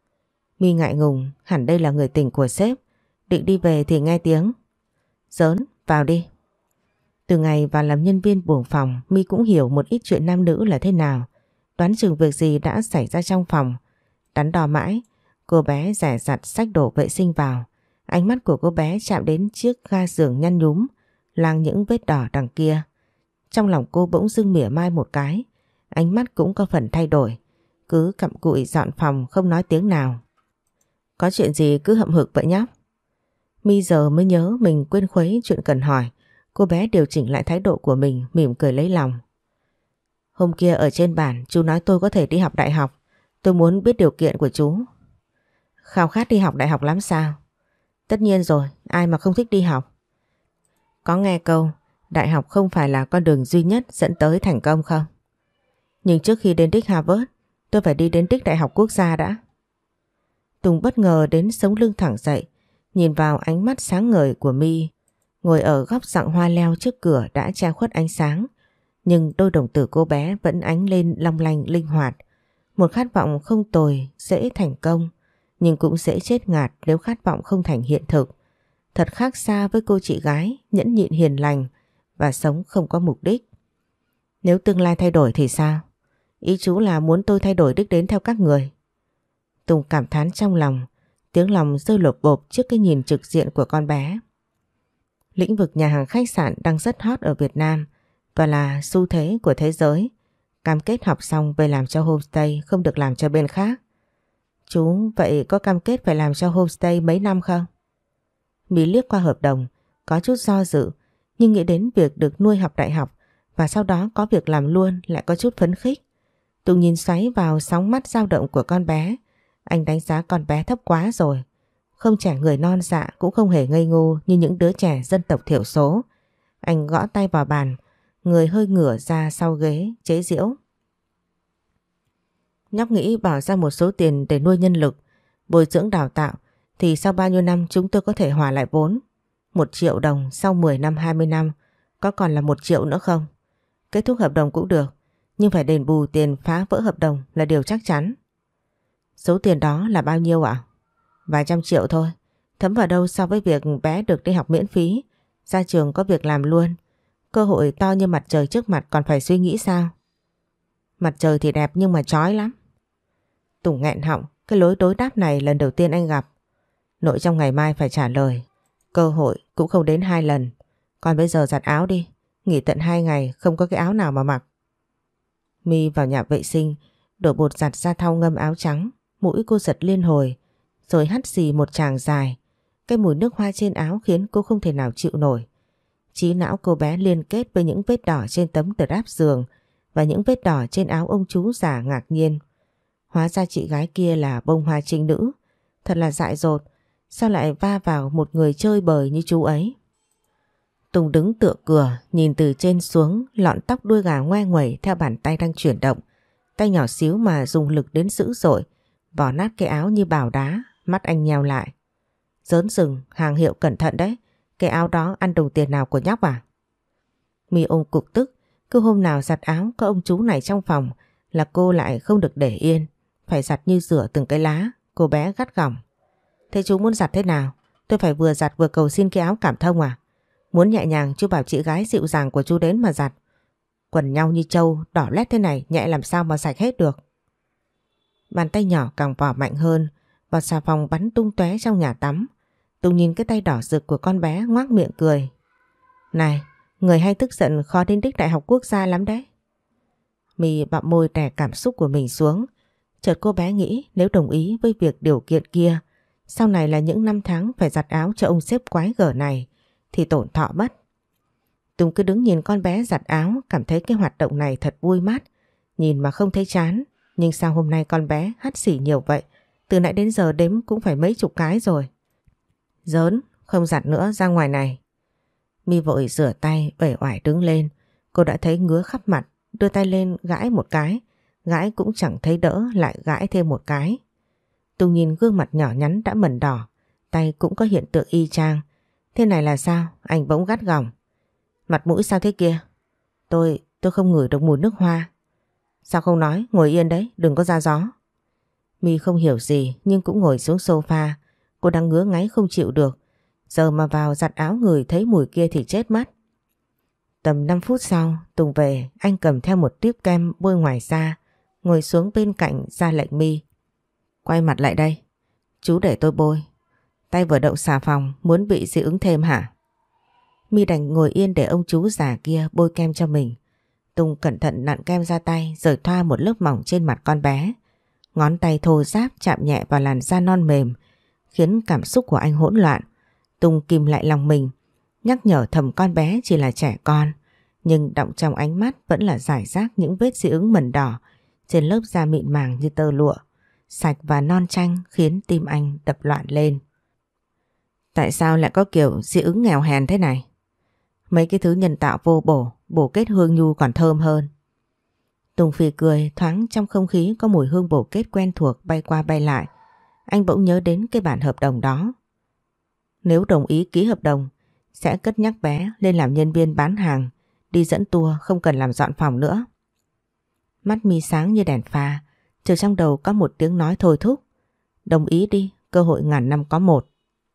My ngại ngùng, hẳn đây là người tình của sếp. Định đi về thì nghe tiếng. Giỡn, vào đi. Từ ngày vào làm nhân viên buồng phòng, My cũng hiểu một ít chuyện nam nữ là thế nào. Đoán chừng việc gì đã xảy ra trong phòng. Đắn đo mãi, cô bé rẻ rặt xách đồ vệ sinh vào. Ánh mắt của cô bé chạm đến chiếc ga giường nhăn nhúm, làng những vết đỏ đằng kia. Trong lòng cô bỗng dưng mỉa mai một cái. Ánh mắt cũng có phần thay đổi. Cứ cặm cụi dọn phòng không nói tiếng nào. Có chuyện gì cứ hậm hực vậy nhóc? My giờ mới nhớ mình quên khuấy chuyện cần hỏi. Cô bé điều chỉnh lại thái độ của mình, mỉm cười lấy lòng. Hôm kia ở trên bản chú nói tôi có thể đi học đại học. Tôi muốn biết điều kiện của chú. Khao khát đi học đại học lắm sao? Tất nhiên rồi, ai mà không thích đi học. Có nghe câu đại học không phải là con đường duy nhất dẫn tới thành công không? Nhưng trước khi đến đích Harvard, tôi phải đi đến đích Đại học Quốc gia đã. Tùng bất ngờ đến sống lưng thẳng dậy, nhìn vào ánh mắt sáng ngời của My. Ngồi ở góc rặng hoa leo trước cửa đã che khuất ánh sáng, nhưng đôi đồng tử cô bé vẫn ánh lên long lanh linh hoạt. Một khát vọng không tồi, dễ thành công, nhưng cũng dễ chết ngạt nếu khát vọng không thành hiện thực. Thật khác xa với cô chị gái nhẫn nhịn hiền lành và sống không có mục đích. Nếu tương lai thay đổi thì sao? Ý chú là muốn tôi thay đổi đích đến theo các người. Tùng cảm thán trong lòng, tiếng lòng rơi lột bột trước cái nhìn trực diện của con bé. Lĩnh vực nhà hàng khách sạn đang rất hot ở Việt Nam và là xu thế của thế giới. Cam kết học xong về làm cho homestay, không được làm cho bên khác. Chú vậy có cam kết phải làm cho homestay mấy năm không? Mỹ liếc qua hợp đồng, có chút do dự, nhưng nghĩ đến việc được nuôi học đại học và sau đó có việc làm luôn lại có chút phấn khích. Tùng nhìn xoáy vào sóng mắt dao động của con bé. Anh đánh giá con bé thấp quá rồi. Không trẻ người non dạ cũng không hề ngây ngô như những đứa trẻ dân tộc thiểu số. Anh gõ tay vào bàn, người hơi ngửa ra sau ghế, chế giễu. Nhóc nghĩ bỏ ra một số tiền để nuôi nhân lực, bồi dưỡng đào tạo, thì sau bao nhiêu năm chúng tôi có thể hòa lại vốn. Một triệu đồng sau mười năm hai mươi năm, có còn là một triệu nữa không? Kết thúc hợp đồng cũng được, nhưng phải đền bù tiền phá vỡ hợp đồng là điều chắc chắn. Số tiền đó là bao nhiêu ạ? Vài trăm triệu thôi, thấm vào đâu so với việc bé được đi học miễn phí, ra trường có việc làm luôn. Cơ hội to như mặt trời trước mặt còn phải suy nghĩ sao? Mặt trời thì đẹp nhưng mà chói lắm. Tùng nghẹn họng, cái lối đối đáp này lần đầu tiên anh gặp. Nội trong ngày mai phải trả lời. Cơ hội cũng không đến hai lần. Còn bây giờ giặt áo đi. Nghỉ tận hai ngày không có cái áo nào mà mặc. My vào nhà vệ sinh, đổ bột giặt ra thau ngâm áo trắng. Mũi cô giật liên hồi, rồi hắt xì một tràng dài. Cái mùi nước hoa trên áo khiến cô không thể nào chịu nổi. Trí não cô bé liên kết với những vết đỏ trên tấm tờ đáp giường và những vết đỏ trên áo ông chú già ngạc nhiên. Hóa ra chị gái kia là bông hoa trinh nữ. Thật là dại dột. Sao lại va vào một người chơi bời như chú ấy? Tùng đứng tựa cửa, nhìn từ trên xuống, lọn tóc đuôi gà ngoe nguẩy theo bàn tay đang chuyển động. Tay nhỏ xíu mà dùng lực đến dữ dội, vò nát cái áo như bảo đá. Mắt anh nheo lại. Dớn rừng, hàng hiệu cẩn thận đấy. Cái áo đó ăn đồng tiền nào của nhóc à? My ôm cục tức. Cứ hôm nào giặt áo có ông chú này trong phòng là cô lại không được để yên. Phải giặt như rửa từng cái lá. Cô bé gắt gỏng. Thế chú muốn giặt thế nào? Tôi phải vừa giặt vừa cầu xin cái áo cảm thông à? Muốn nhẹ nhàng chú bảo chị gái dịu dàng của chú đến mà giặt. Quần nhau như trâu, đỏ lét thế này nhẹ làm sao mà sạch hết được. Bàn tay nhỏ càng vò mạnh hơn, vọt xà phòng bắn tung tóe trong nhà tắm. Tùng nhìn cái tay đỏ rực của con bé ngoác miệng cười. Này, người hay tức giận khó đến đích đại học quốc gia lắm đấy. My bặm môi đè cảm xúc của mình xuống. Chợt cô bé nghĩ nếu đồng ý với việc điều kiện kia, sau này là những năm tháng phải giặt áo cho ông sếp quái gở này thì tổn thọ mất. Tùng cứ đứng nhìn con bé giặt áo, cảm thấy cái hoạt động này thật vui mắt, nhìn mà không thấy chán. Nhưng sao hôm nay con bé hắt xỉ nhiều vậy? Từ nãy đến giờ đếm cũng phải mấy chục cái rồi. Giỡn, không giặt nữa, ra ngoài này. My vội rửa tay, uể oải đứng lên. Cô đã thấy ngứa khắp mặt, đưa tay lên gãi một cái. Gãi cũng chẳng thấy đỡ, lại gãi thêm một cái. Tùng nhìn gương mặt nhỏ nhắn đã mẩn đỏ, tay cũng có hiện tượng y chang. Thế này là sao? Anh bỗng gắt gỏng. Mặt mũi sao thế kia? Tôi, tôi không ngửi được mùi nước hoa. Sao không nói, ngồi yên đấy, đừng có ra gió. My không hiểu gì nhưng cũng ngồi xuống sofa. Cô đang ngứa ngáy không chịu được. Giờ mà vào giặt áo người thấy mùi kia thì chết mất. Tầm năm phút sau, Tùng về, anh cầm theo một tiếp kem bôi ngoài da, ngồi xuống bên cạnh ra lệnh My. Quay mặt lại đây. Chú để tôi bôi. Tay vừa đậu xà phòng, muốn bị dị ứng thêm hả? My đành ngồi yên để ông chú già kia bôi kem cho mình. Tùng cẩn thận nặn kem ra tay rồi thoa một lớp mỏng trên mặt con bé. Ngón tay thô ráp chạm nhẹ vào làn da non mềm, khiến cảm xúc của anh hỗn loạn. Tùng kìm lại lòng mình, nhắc nhở thầm con bé chỉ là trẻ con, nhưng đọng trong ánh mắt vẫn là rải rác những vết dị ứng mẩn đỏ trên lớp da mịn màng như tơ lụa, sạch và non chanh khiến tim anh đập loạn lên. Tại sao lại có kiểu dị ứng nghèo hèn thế này? Mấy cái thứ nhân tạo vô bổ, bổ kết hương nhu còn thơm hơn. Tùng phì cười, thoáng trong không khí có mùi hương bổ kết quen thuộc bay qua bay lại. Anh bỗng nhớ đến cái bản hợp đồng đó. Nếu đồng ý ký hợp đồng, sẽ cất nhắc bé lên làm nhân viên bán hàng, đi dẫn tour, không cần làm dọn phòng nữa. Mắt My sáng như đèn pha, chờ trong đầu có một tiếng nói thôi thúc. Đồng ý đi, cơ hội ngàn năm có một.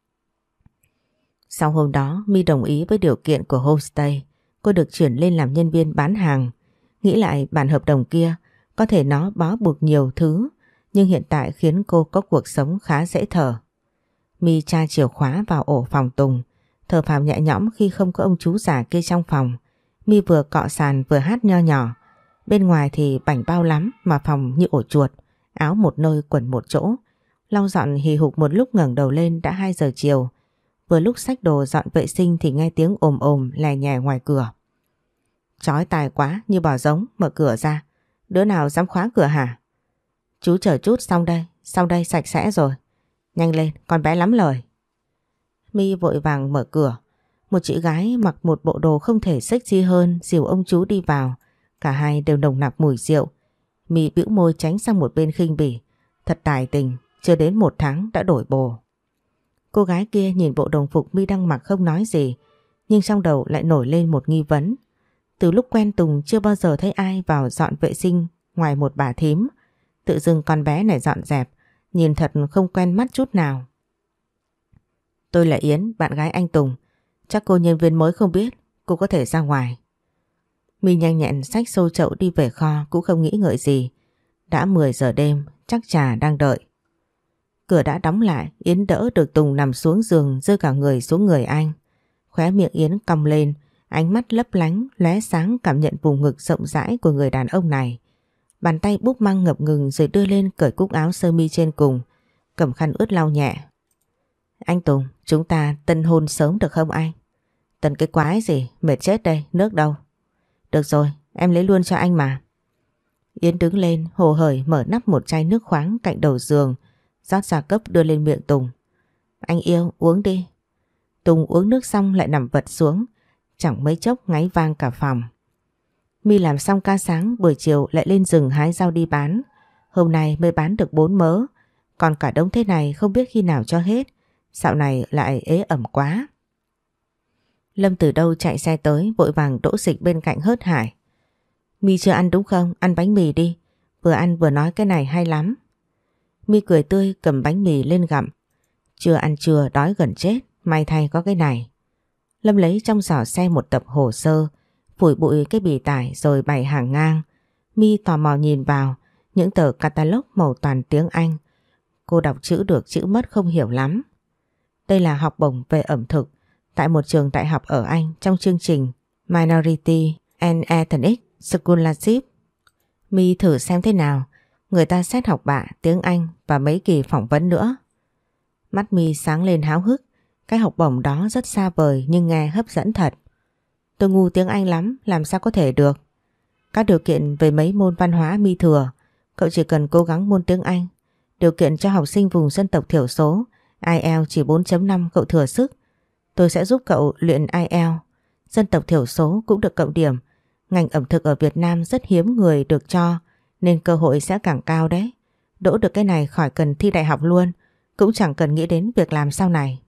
Sau hôm đó, My đồng ý với điều kiện của homestay. Cô được chuyển lên làm nhân viên bán hàng. Nghĩ lại bản hợp đồng kia, có thể nó bó buộc nhiều thứ, nhưng hiện tại khiến cô có cuộc sống khá dễ thở. My tra chìa khóa vào ổ phòng Tùng, thở phào nhẹ nhõm khi không có ông chú già kia trong phòng. My vừa cọ sàn vừa hát nho nhỏ. Bên ngoài thì bảnh bao lắm mà phòng như ổ chuột, áo một nơi quần một chỗ. Lau dọn hì hục một lúc ngẩng đầu lên đã hai giờ chiều. Vừa lúc xách đồ dọn vệ sinh thì nghe tiếng ồm ồm lè nhè ngoài cửa. Chói tai quá, như bò giống, mở cửa ra. Đứa nào dám khóa cửa hả? Chú chờ chút, xong đây, sau đây sạch sẽ rồi. Nhanh lên, con bé lắm lời. My vội vàng mở cửa. Một chị gái mặc một bộ đồ không thể sexy hơn dìu ông chú đi vào. Cả hai đều nồng nặc mùi rượu. My bĩu môi tránh sang một bên khinh bỉ. Thật tài tình, chưa đến một tháng đã đổi bồ. Cô gái kia nhìn bộ đồng phục My đang mặc không nói gì, nhưng trong đầu lại nổi lên một nghi vấn. Từ lúc quen Tùng chưa bao giờ thấy ai vào dọn vệ sinh ngoài một bà thím. Tự dưng con bé này dọn dẹp, nhìn thật không quen mắt chút nào. Tôi là Yến, bạn gái anh Tùng. Chắc cô nhân viên mới không biết, cô có thể ra ngoài. My nhanh nhẹn xách xô chậu đi về kho cũng không nghĩ ngợi gì. Đã mười giờ đêm, chắc trà đang đợi. Cửa đã đóng lại, Yến đỡ được Tùng nằm xuống giường rơi cả người xuống người anh. Khóe miệng Yến cong lên, ánh mắt lấp lánh, lóe sáng cảm nhận vùng ngực rộng rãi của người đàn ông này. Bàn tay búp măng ngập ngừng rồi đưa lên cởi cúc áo sơ mi trên cùng, cầm khăn ướt lau nhẹ. Anh Tùng, chúng ta tân hôn sớm được không anh? Tân cái quái gì, mệt chết đây, nước đâu? Được rồi, em lấy luôn cho anh mà. Yến đứng lên, hồ hởi mở nắp một chai nước khoáng cạnh đầu giường, rót ra cốc đưa lên miệng Tùng. Anh yêu, uống đi. Tùng uống nước xong lại nằm vật xuống, chẳng mấy chốc ngáy vang cả phòng. My làm xong ca sáng, buổi chiều lại lên rừng hái rau đi bán. Hôm nay mới bán được bốn mớ, còn cả đống thế này không biết khi nào cho hết. Dạo này lại ế ẩm quá. Lâm từ đâu chạy xe tới, vội vàng đỗ dịch bên cạnh hớt hải. My chưa ăn đúng không? Ăn bánh mì đi. Vừa ăn vừa nói cái này hay lắm. My cười tươi cầm bánh mì lên gặm. Chưa ăn chưa, đói gần chết, may thay có cái này. Lâm lấy trong giỏ xe một tập hồ sơ, phủi bụi cái bì tải rồi bày hàng ngang. My tò mò nhìn vào, những tờ catalog màu toàn tiếng Anh. Cô đọc chữ được chữ mất không hiểu lắm. Đây là học bổng về ẩm thực tại một trường đại học ở Anh trong chương trình Minority and Ethnic Scholarship. My thử xem thế nào, người ta xét học bạ, tiếng Anh và mấy kỳ phỏng vấn nữa. Mắt My sáng lên háo hức, cái học bổng đó rất xa vời nhưng nghe hấp dẫn thật. Tôi ngu tiếng Anh lắm, làm sao có thể được. Các điều kiện về mấy môn văn hóa My thừa, cậu chỉ cần cố gắng môn tiếng Anh. Điều kiện cho học sinh vùng dân tộc thiểu số, ai eo chỉ bốn chấm năm cậu thừa sức. Tôi sẽ giúp cậu luyện ai eo. Dân tộc thiểu số cũng được cộng điểm. Ngành ẩm thực ở Việt Nam rất hiếm người được cho nên cơ hội sẽ càng cao đấy. Đỗ được cái này khỏi cần thi đại học luôn, cũng chẳng cần nghĩ đến việc làm sau này.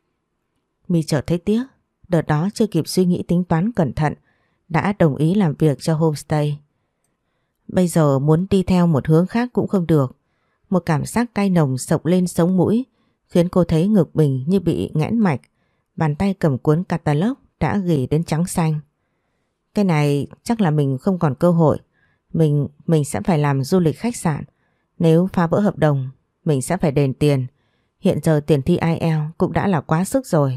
My chợt thấy tiếc, đợt đó chưa kịp suy nghĩ tính toán cẩn thận đã đồng ý làm việc cho homestay. Bây giờ muốn đi theo một hướng khác cũng không được. Một cảm giác cay nồng sộc lên sống mũi khiến cô thấy ngực mình như bị nghẽn mạch. Bàn tay cầm cuốn catalog đã gỉ đến trắng xanh. Cái này chắc là mình không còn cơ hội. Mình mình sẽ phải làm du lịch khách sạn. Nếu phá vỡ hợp đồng mình sẽ phải đền tiền. Hiện giờ tiền thi ai eo cũng đã là quá sức rồi.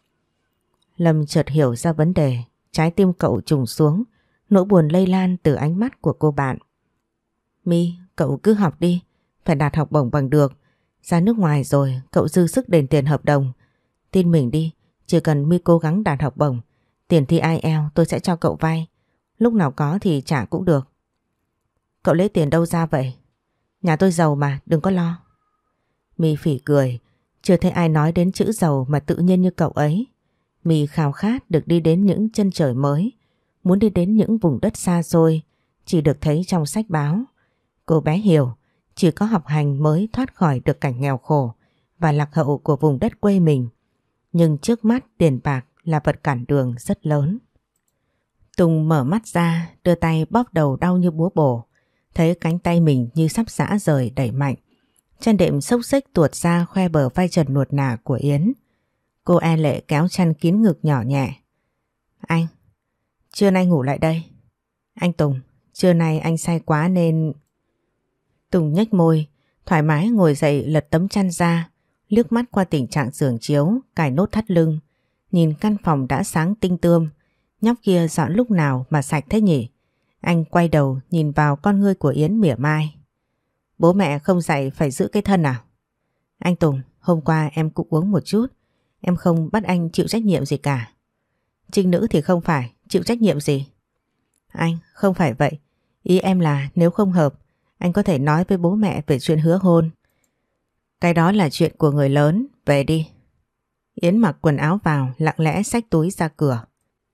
Lâm chợt hiểu ra vấn đề. Trái tim cậu trùng xuống. Nỗi buồn lây lan từ ánh mắt của cô bạn. My, cậu cứ học đi. Phải đạt học bổng bằng được. Ra nước ngoài rồi cậu dư sức đền tiền hợp đồng. Tin mình đi. Chỉ cần My cố gắng đạt học bổng, tiền thi ai eo tôi sẽ cho cậu vay. Lúc nào có thì trả cũng được. Cậu lấy tiền đâu ra vậy? Nhà tôi giàu mà, đừng có lo. My phỉ cười. Chưa thấy ai nói đến chữ giàu mà tự nhiên như cậu ấy. My khao khát được đi đến những chân trời mới. Muốn đi đến những vùng đất xa xôi chỉ được thấy trong sách báo. Cô bé hiểu chỉ có học hành mới thoát khỏi được cảnh nghèo khổ và lạc hậu của vùng đất quê mình. Nhưng trước mắt tiền bạc là vật cản đường rất lớn. Tùng mở mắt ra, đưa tay bóp đầu đau như búa bổ. Thấy cánh tay mình như sắp giã rời đẩy mạnh. Chân đệm xốc xếch tuột ra khoe bờ vai trần nuột nà của Yến. Cô e lệ kéo chăn kín ngực nhỏ nhẹ. Anh, trưa nay ngủ lại đây. Anh Tùng, trưa nay anh say quá nên... Tùng nhếch môi, thoải mái ngồi dậy lật tấm chăn ra. Liếc mắt qua tình trạng giường chiếu, cài nốt thắt lưng. Nhìn căn phòng đã sáng tinh tươm. Nhóc kia dọn lúc nào mà sạch thế nhỉ? Anh quay đầu nhìn vào con ngươi của Yến mỉa mai. Bố mẹ không dạy phải giữ cái thân à? Anh Tùng, hôm qua em cũng uống một chút. Em không bắt anh chịu trách nhiệm gì cả. Trinh nữ thì không phải, chịu trách nhiệm gì? Anh, không phải vậy. Ý em là nếu không hợp, anh có thể nói với bố mẹ về chuyện hứa hôn. Cái đó là chuyện của người lớn, về đi. Yến mặc quần áo vào, lặng lẽ xách túi ra cửa.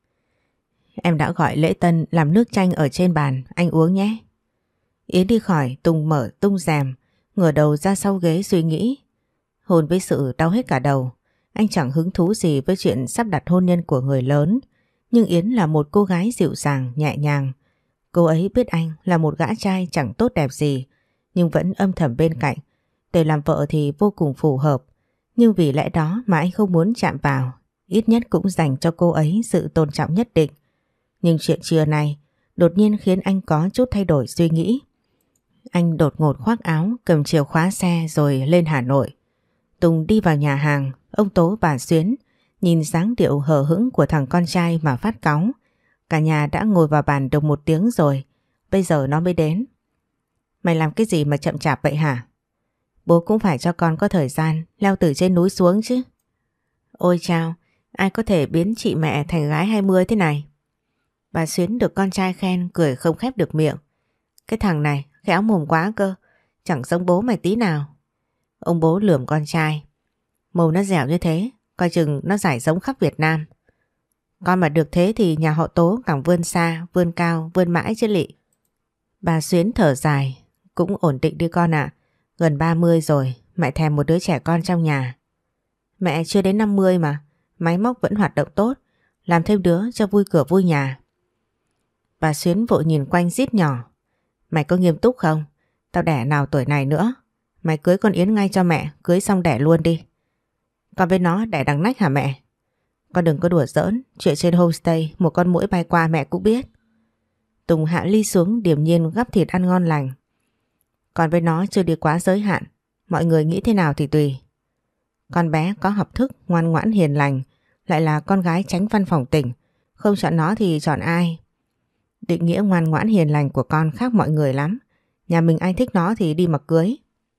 Em đã gọi lễ tân làm nước chanh ở trên bàn, anh uống nhé. Yến đi khỏi, Tùng mở tung rèm, ngửa đầu ra sau ghế suy nghĩ. Hôn với sự đau hết cả đầu, anh chẳng hứng thú gì với chuyện sắp đặt hôn nhân của người lớn. Nhưng Yến là một cô gái dịu dàng, nhẹ nhàng. Cô ấy biết anh là một gã trai chẳng tốt đẹp gì, nhưng vẫn âm thầm bên cạnh. Để làm vợ thì vô cùng phù hợp, nhưng vì lẽ đó mà anh không muốn chạm vào. Ít nhất cũng dành cho cô ấy sự tôn trọng nhất định. Nhưng chuyện trưa này đột nhiên khiến anh có chút thay đổi suy nghĩ. Anh đột ngột khoác áo, cầm chìa khóa xe rồi lên Hà Nội. Tùng đi vào nhà hàng, ông Tố bà Xuyến nhìn dáng điệu hờ hững của thằng con trai mà phát cáu. Cả nhà đã ngồi vào bàn được một tiếng rồi, bây giờ nó mới đến. Mày làm cái gì mà chậm chạp vậy hả? Bố cũng phải cho con có thời gian leo từ trên núi xuống chứ. Ôi chao, ai có thể biến chị mẹ thành gái hai mươi thế này? Bà Xuyến được con trai khen cười không khép được miệng. Cái thằng này khéo mồm quá cơ, chẳng giống bố mày tí nào. Ông bố lườm con trai. Mồm nó dẻo như thế, coi chừng nó giải giống khắp Việt Nam. Con mà được thế thì nhà họ Tố càng vươn xa, vươn cao, vươn mãi chứ lị. Bà Xuyến thở dài. Cũng ổn định đi con ạ. Gần ba mươi rồi, mẹ thèm một đứa trẻ con trong nhà. Mẹ chưa đến năm mươi mà, máy móc vẫn hoạt động tốt. Làm thêm đứa cho vui cửa vui nhà. Bà Xuyến vội nhìn quanh rít nhỏ. Mày có nghiêm túc không? Tao đẻ nào tuổi này nữa. Mày cưới con Yến ngay cho mẹ, cưới xong đẻ luôn đi. Con với nó đẻ đằng nách hả mẹ? Con đừng có đùa giỡn, chuyện trên homestay một con muỗi bay qua mẹ cũng biết. Tùng hạ ly xuống điềm nhiên gắp thịt ăn ngon lành. Còn với nó chưa đi quá giới hạn. Mọi người nghĩ thế nào thì tùy. Con bé có học thức, ngoan ngoãn hiền lành, lại là con gái chánh văn phòng tỉnh. Không chọn nó thì chọn ai? Định nghĩa ngoan ngoãn hiền lành của con khác mọi người lắm. Nhà mình ai thích nó thì đi mà cưới.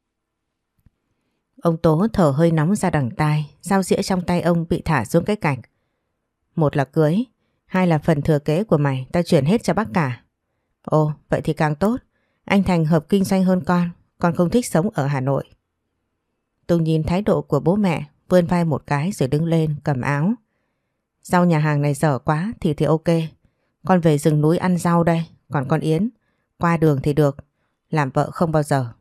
Ông Tố thở hơi nóng ra đằng tai, dao dĩa trong tay ông bị thả xuống cái cạnh. Một là cưới, hai là phần thừa kế của mày, tao chuyển hết cho bác cả. Ồ, vậy thì càng tốt. Anh Thành hợp kinh doanh hơn con, con không thích sống ở Hà Nội. Tùng nhìn thái độ của bố mẹ, vươn vai một cái rồi đứng lên cầm áo. Rau nhà hàng này dở quá thì thì ok. Con về rừng núi ăn rau đây, còn con Yến, qua đường thì được, làm vợ không bao giờ.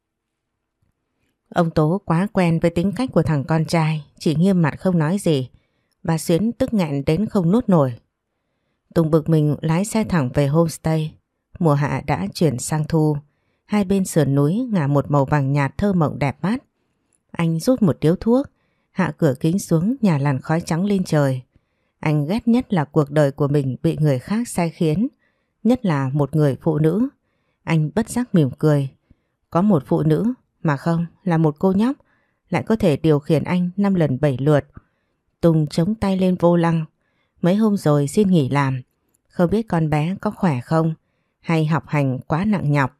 Ông Tố quá quen với tính cách của thằng con trai, chỉ nghiêm mặt không nói gì. Bà Xuyến tức nghẹn đến không nuốt nổi. Tùng bực mình lái xe thẳng về homestay. Mùa hạ đã chuyển sang thu. Hai bên sườn núi ngả một màu vàng nhạt thơ mộng đẹp mắt. Anh rút một điếu thuốc, hạ cửa kính xuống nhả làn khói trắng lên trời. Anh ghét nhất là cuộc đời của mình bị người khác sai khiến, nhất là một người phụ nữ. Anh bất giác mỉm cười. Có một phụ nữ, mà không, là một cô nhóc, lại có thể điều khiển anh năm lần bảy lượt. Tùng chống tay lên vô lăng. Mấy hôm rồi xin nghỉ làm. Không biết con bé có khỏe không, hay học hành quá nặng nhọc.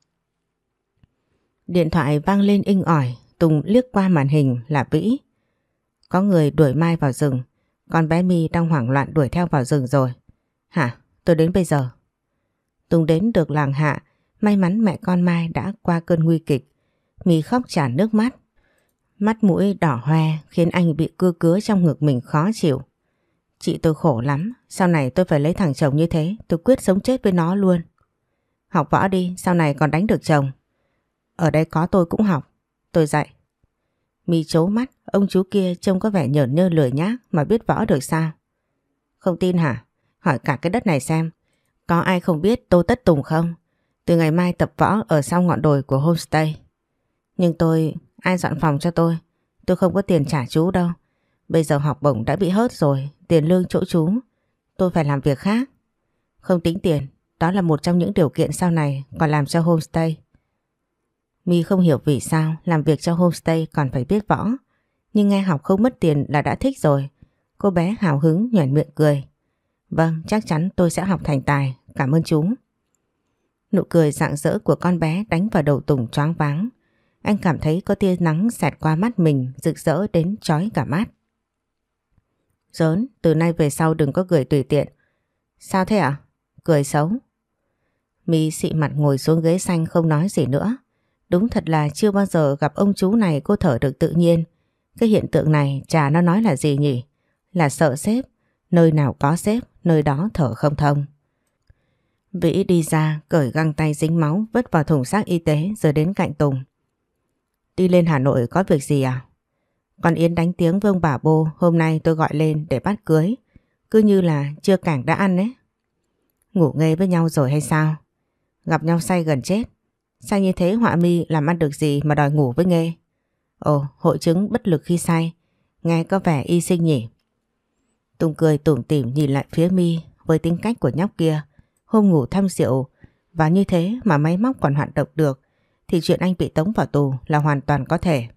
Điện thoại vang lên inh ỏi. Tùng liếc qua màn hình là Vĩ. Có người đuổi Mai vào rừng. Con bé My đang hoảng loạn đuổi theo vào rừng rồi. Hả? Tôi đến bây giờ. Tùng đến được làng Hạ. May mắn mẹ con Mai đã qua cơn nguy kịch. My khóc tràn nước mắt. Mắt mũi đỏ hoe khiến anh bị cưa cứa trong ngực mình khó chịu. Chị tôi khổ lắm. Sau này tôi phải lấy thằng chồng như thế. Tôi quyết sống chết với nó luôn. Học võ đi, sau này còn đánh được chồng. Ở đây có tôi cũng học. Tôi dạy. My trố mắt. Ông chú kia trông có vẻ nhởn nhơ lười nhác mà biết võ được sao? Không tin hả? Hỏi cả cái đất này xem. Có ai không biết Tô Tất Tùng không? Từ ngày mai tập võ ở sau ngọn đồi của homestay. Nhưng tôi... Ai dọn phòng cho tôi? Tôi không có tiền trả chú đâu. Bây giờ học bổng đã bị hớt rồi. Tiền lương chỗ chú. Tôi phải làm việc khác. Không tính tiền. Đó là một trong những điều kiện sau này còn làm cho homestay. My không hiểu vì sao làm việc cho homestay còn phải biết võ. Nhưng nghe học không mất tiền là đã thích rồi. Cô bé hào hứng nhoẻn miệng cười. Vâng, chắc chắn tôi sẽ học thành tài. Cảm ơn chú. Nụ cười rạng rỡ của con bé đánh vào đầu Tùng choáng váng. Anh cảm thấy có tia nắng xẹt qua mắt mình, rực rỡ đến chói cả mắt. Giỡn, từ nay về sau đừng có cười tùy tiện. Sao thế ạ? À? Cười xấu. My xị mặt ngồi xuống ghế xanh không nói gì nữa. Đúng thật là chưa bao giờ gặp ông chú này cô thở được tự nhiên. Cái hiện tượng này chả nó nói là gì nhỉ? Là sợ sếp. Nơi nào có sếp, nơi đó thở không thông. Vĩ đi ra, cởi găng tay dính máu vứt vào thùng rác y tế rồi đến cạnh Tùng. Đi lên Hà Nội có việc gì à? Con Yến đánh tiếng với ông bà Bô, hôm nay tôi gọi lên để bắt cưới. Cứ như là chưa cảng đã ăn ấy. Ngủ nghe với nhau rồi hay sao? Gặp nhau say gần chết. Say như thế Họa Mi làm ăn được gì mà đòi ngủ với Nghê? Ồ, hội chứng bất lực khi say. Nghe có vẻ y sinh nhỉ? Tùng cười tủm tỉm nhìn lại phía My. Với tính cách của nhóc kia, hôm ngủ thăm rượu và như thế mà máy móc còn hoạt động được thì chuyện anh bị tống vào tù là hoàn toàn có thể.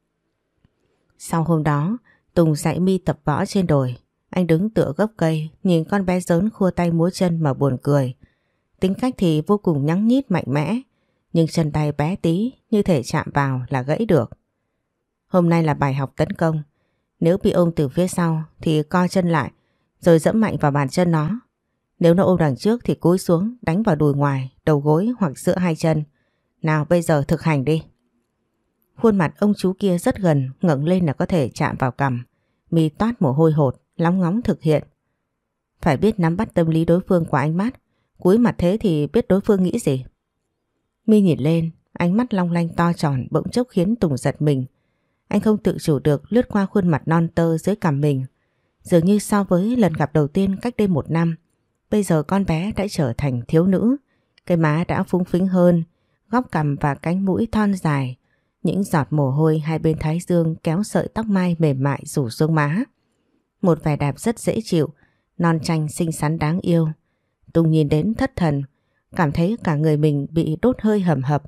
Sau hôm đó, Tùng dạy My tập võ trên đồi. Anh đứng tựa gốc cây, nhìn con bé giớn khua tay múa chân mà buồn cười. Tính cách thì vô cùng nhắng nhít mạnh mẽ, nhưng chân tay bé tí như thể chạm vào là gãy được. Hôm nay là bài học tấn công. Nếu bị ôm từ phía sau thì co chân lại, rồi dẫm mạnh vào bàn chân nó. Nếu nó ôm đằng trước thì cúi xuống đánh vào đùi ngoài, đầu gối hoặc giữa hai chân. Nào bây giờ thực hành đi. Khuôn mặt ông chú kia rất gần, ngẩng lên là có thể chạm vào cằm. My toát mồ hôi hột, lóng ngóng thực hiện. Phải biết nắm bắt tâm lý đối phương qua ánh mắt. Cúi mặt thế thì biết đối phương nghĩ gì. My nhìn lên, ánh mắt long lanh to tròn bỗng chốc khiến Tùng giật mình. Anh không tự chủ được lướt qua khuôn mặt non tơ dưới cằm mình. Dường như so với lần gặp đầu tiên cách đây một năm, bây giờ con bé đã trở thành thiếu nữ. Cái má đã phúng phính hơn, góc cằm và cánh mũi thon dài. Những giọt mồ hôi hai bên thái dương kéo sợi tóc mai mềm mại rủ xuống má. Một vẻ đẹp rất dễ chịu, non chanh xinh xắn đáng yêu. Tùng nhìn đến thất thần, cảm thấy cả người mình bị đốt hơi hầm hập,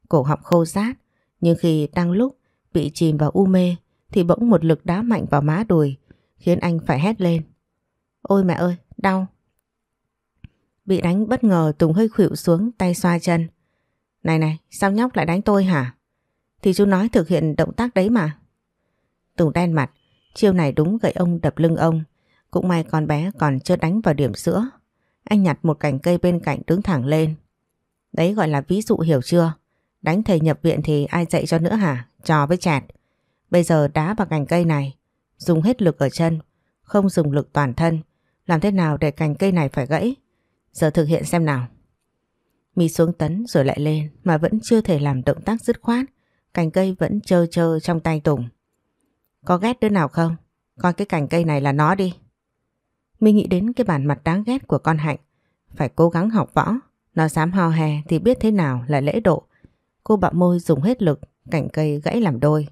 cổ họng khô rát, nhưng khi đang lúc bị chìm vào u mê thì bỗng một lực đá mạnh vào má đùi, khiến anh phải hét lên. Ôi mẹ ơi, đau! Bị đánh bất ngờ Tùng hơi khuỵu xuống, tay xoa chân. Này này, sao nhóc lại đánh tôi hả? Thì chú nói thực hiện động tác đấy mà. Tùng đen mặt, chiêu này đúng gậy ông đập lưng ông. Cũng may con bé còn chưa đánh vào điểm giữa. Anh nhặt một cành cây bên cạnh đứng thẳng lên. Đấy gọi là ví dụ, hiểu chưa? Đánh thầy nhập viện thì ai dạy cho nữa hả? Trò với chẹt. Bây giờ đá vào cành cây này, dùng hết lực ở chân, không dùng lực toàn thân. Làm thế nào để cành cây này phải gãy? Giờ thực hiện xem nào. Mi xuống tấn rồi lại lên mà vẫn chưa thể làm động tác dứt khoát. Cành cây vẫn trơ trơ trong tay Tùng. Có ghét đứa nào không? Coi cái cành cây này là nó đi. Mi nghĩ đến cái bản mặt đáng ghét của con Hạnh. Phải cố gắng học võ. Nó dám hò hè thì biết thế nào là lễ độ. Cô bặm môi dùng hết lực, cành cây gãy làm đôi.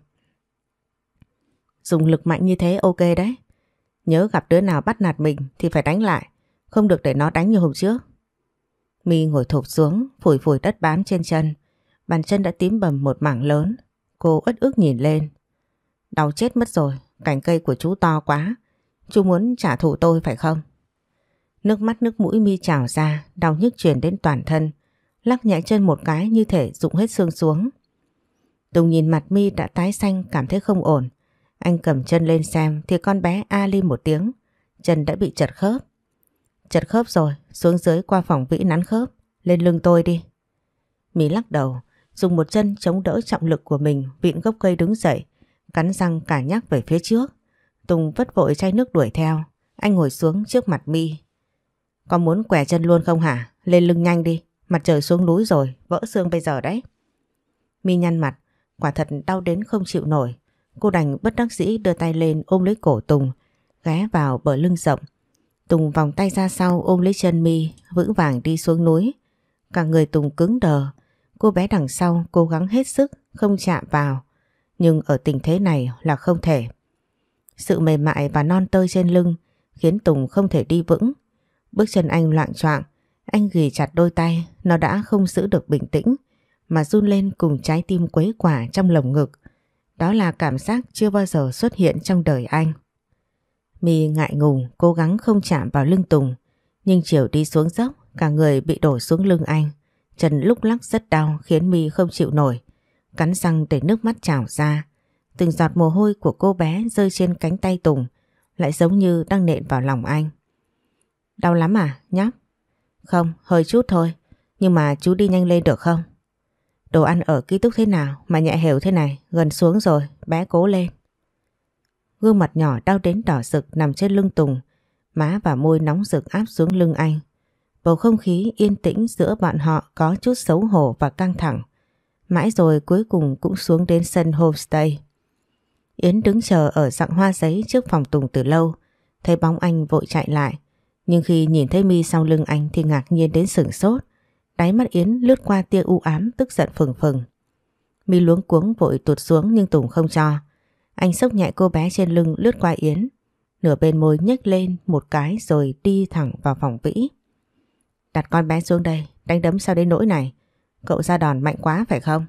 Dùng lực mạnh như thế ok đấy. Nhớ gặp đứa nào bắt nạt mình thì phải đánh lại. Không được để nó đánh như hôm trước. Mi ngồi thụp xuống, phủi phủi đất bám trên chân. Bàn chân đã tím bầm một mảng lớn. Cô uất ức nhìn lên. Đau chết mất rồi, cành cây của chú to quá. Chú muốn trả thù tôi phải không? Nước mắt nước mũi Mi trào ra, đau nhức truyền đến toàn thân. Lắc nhẹ chân một cái như thể rụng hết xương xuống. Tùng nhìn mặt Mi đã tái xanh, cảm thấy không ổn. Anh cầm chân lên xem thì con bé a li một tiếng. Chân đã bị chật khớp. Chật khớp rồi, xuống dưới qua phòng Vĩ nắn khớp. Lên lưng tôi đi. Mi lắc đầu, dùng một chân chống đỡ trọng lực của mình, vịn gốc cây đứng dậy, cắn răng cả nhắc về phía trước. Tùng vất vội chai nước đuổi theo. Anh ngồi xuống trước mặt Mi. Có muốn què chân luôn không hả? Lên lưng nhanh đi, mặt trời xuống núi rồi, vỡ xương bây giờ đấy. Mi nhăn mặt, quả thật đau đến không chịu nổi. Cô đành bất đắc dĩ đưa tay lên ôm lấy cổ Tùng, ghé vào bờ lưng rộng. Tùng vòng tay ra sau ôm lấy chân Mi, vững vàng đi xuống núi. Cả người Tùng cứng đờ. Cô bé đằng sau cố gắng hết sức không chạm vào, nhưng ở tình thế này là không thể. Sự mềm mại và non tơi trên lưng khiến Tùng không thể đi vững. Bước chân anh loạng choạng, anh ghì chặt đôi tay, nó đã không giữ được bình tĩnh mà run lên cùng trái tim quấy quả trong lồng ngực. Đó là cảm giác chưa bao giờ xuất hiện trong đời anh. Mi ngại ngùng cố gắng không chạm vào lưng Tùng, nhưng chiều đi xuống dốc, cả người bị đổ xuống lưng anh. Chân lúc lắc rất đau khiến Mi không chịu nổi, cắn răng để nước mắt trào ra. Từng giọt mồ hôi của cô bé rơi trên cánh tay Tùng, lại giống như đang nện vào lòng anh. Đau lắm à nhóc? Không, hơi chút thôi, nhưng mà chú đi nhanh lên được không? Đồ ăn ở ký túc thế nào mà nhẹ hều thế này? Gần xuống rồi, bé cố lên. Gương mặt nhỏ đau đến đỏ rực nằm trên lưng Tùng, má và môi nóng rực áp xuống lưng anh. Bầu không khí yên tĩnh giữa bọn họ có chút xấu hổ và căng thẳng. Mãi rồi cuối cùng cũng xuống đến sân homestay. Yến đứng chờ ở dặng hoa giấy trước phòng Tùng từ lâu, thấy bóng anh vội chạy lại. Nhưng khi nhìn thấy Mi sau lưng anh thì ngạc nhiên đến sửng sốt. Đáy mắt Yến lướt qua tia u ám tức giận phừng phừng. Mi luống cuống vội tụt xuống nhưng Tùng không cho. Anh xốc nhẹ cô bé trên lưng lướt qua Yến, nửa bên môi nhếch lên một cái rồi đi thẳng vào phòng Vĩ. Đặt con bé xuống đây, đánh đấm sao đến nỗi này? Cậu ra đòn mạnh quá phải không?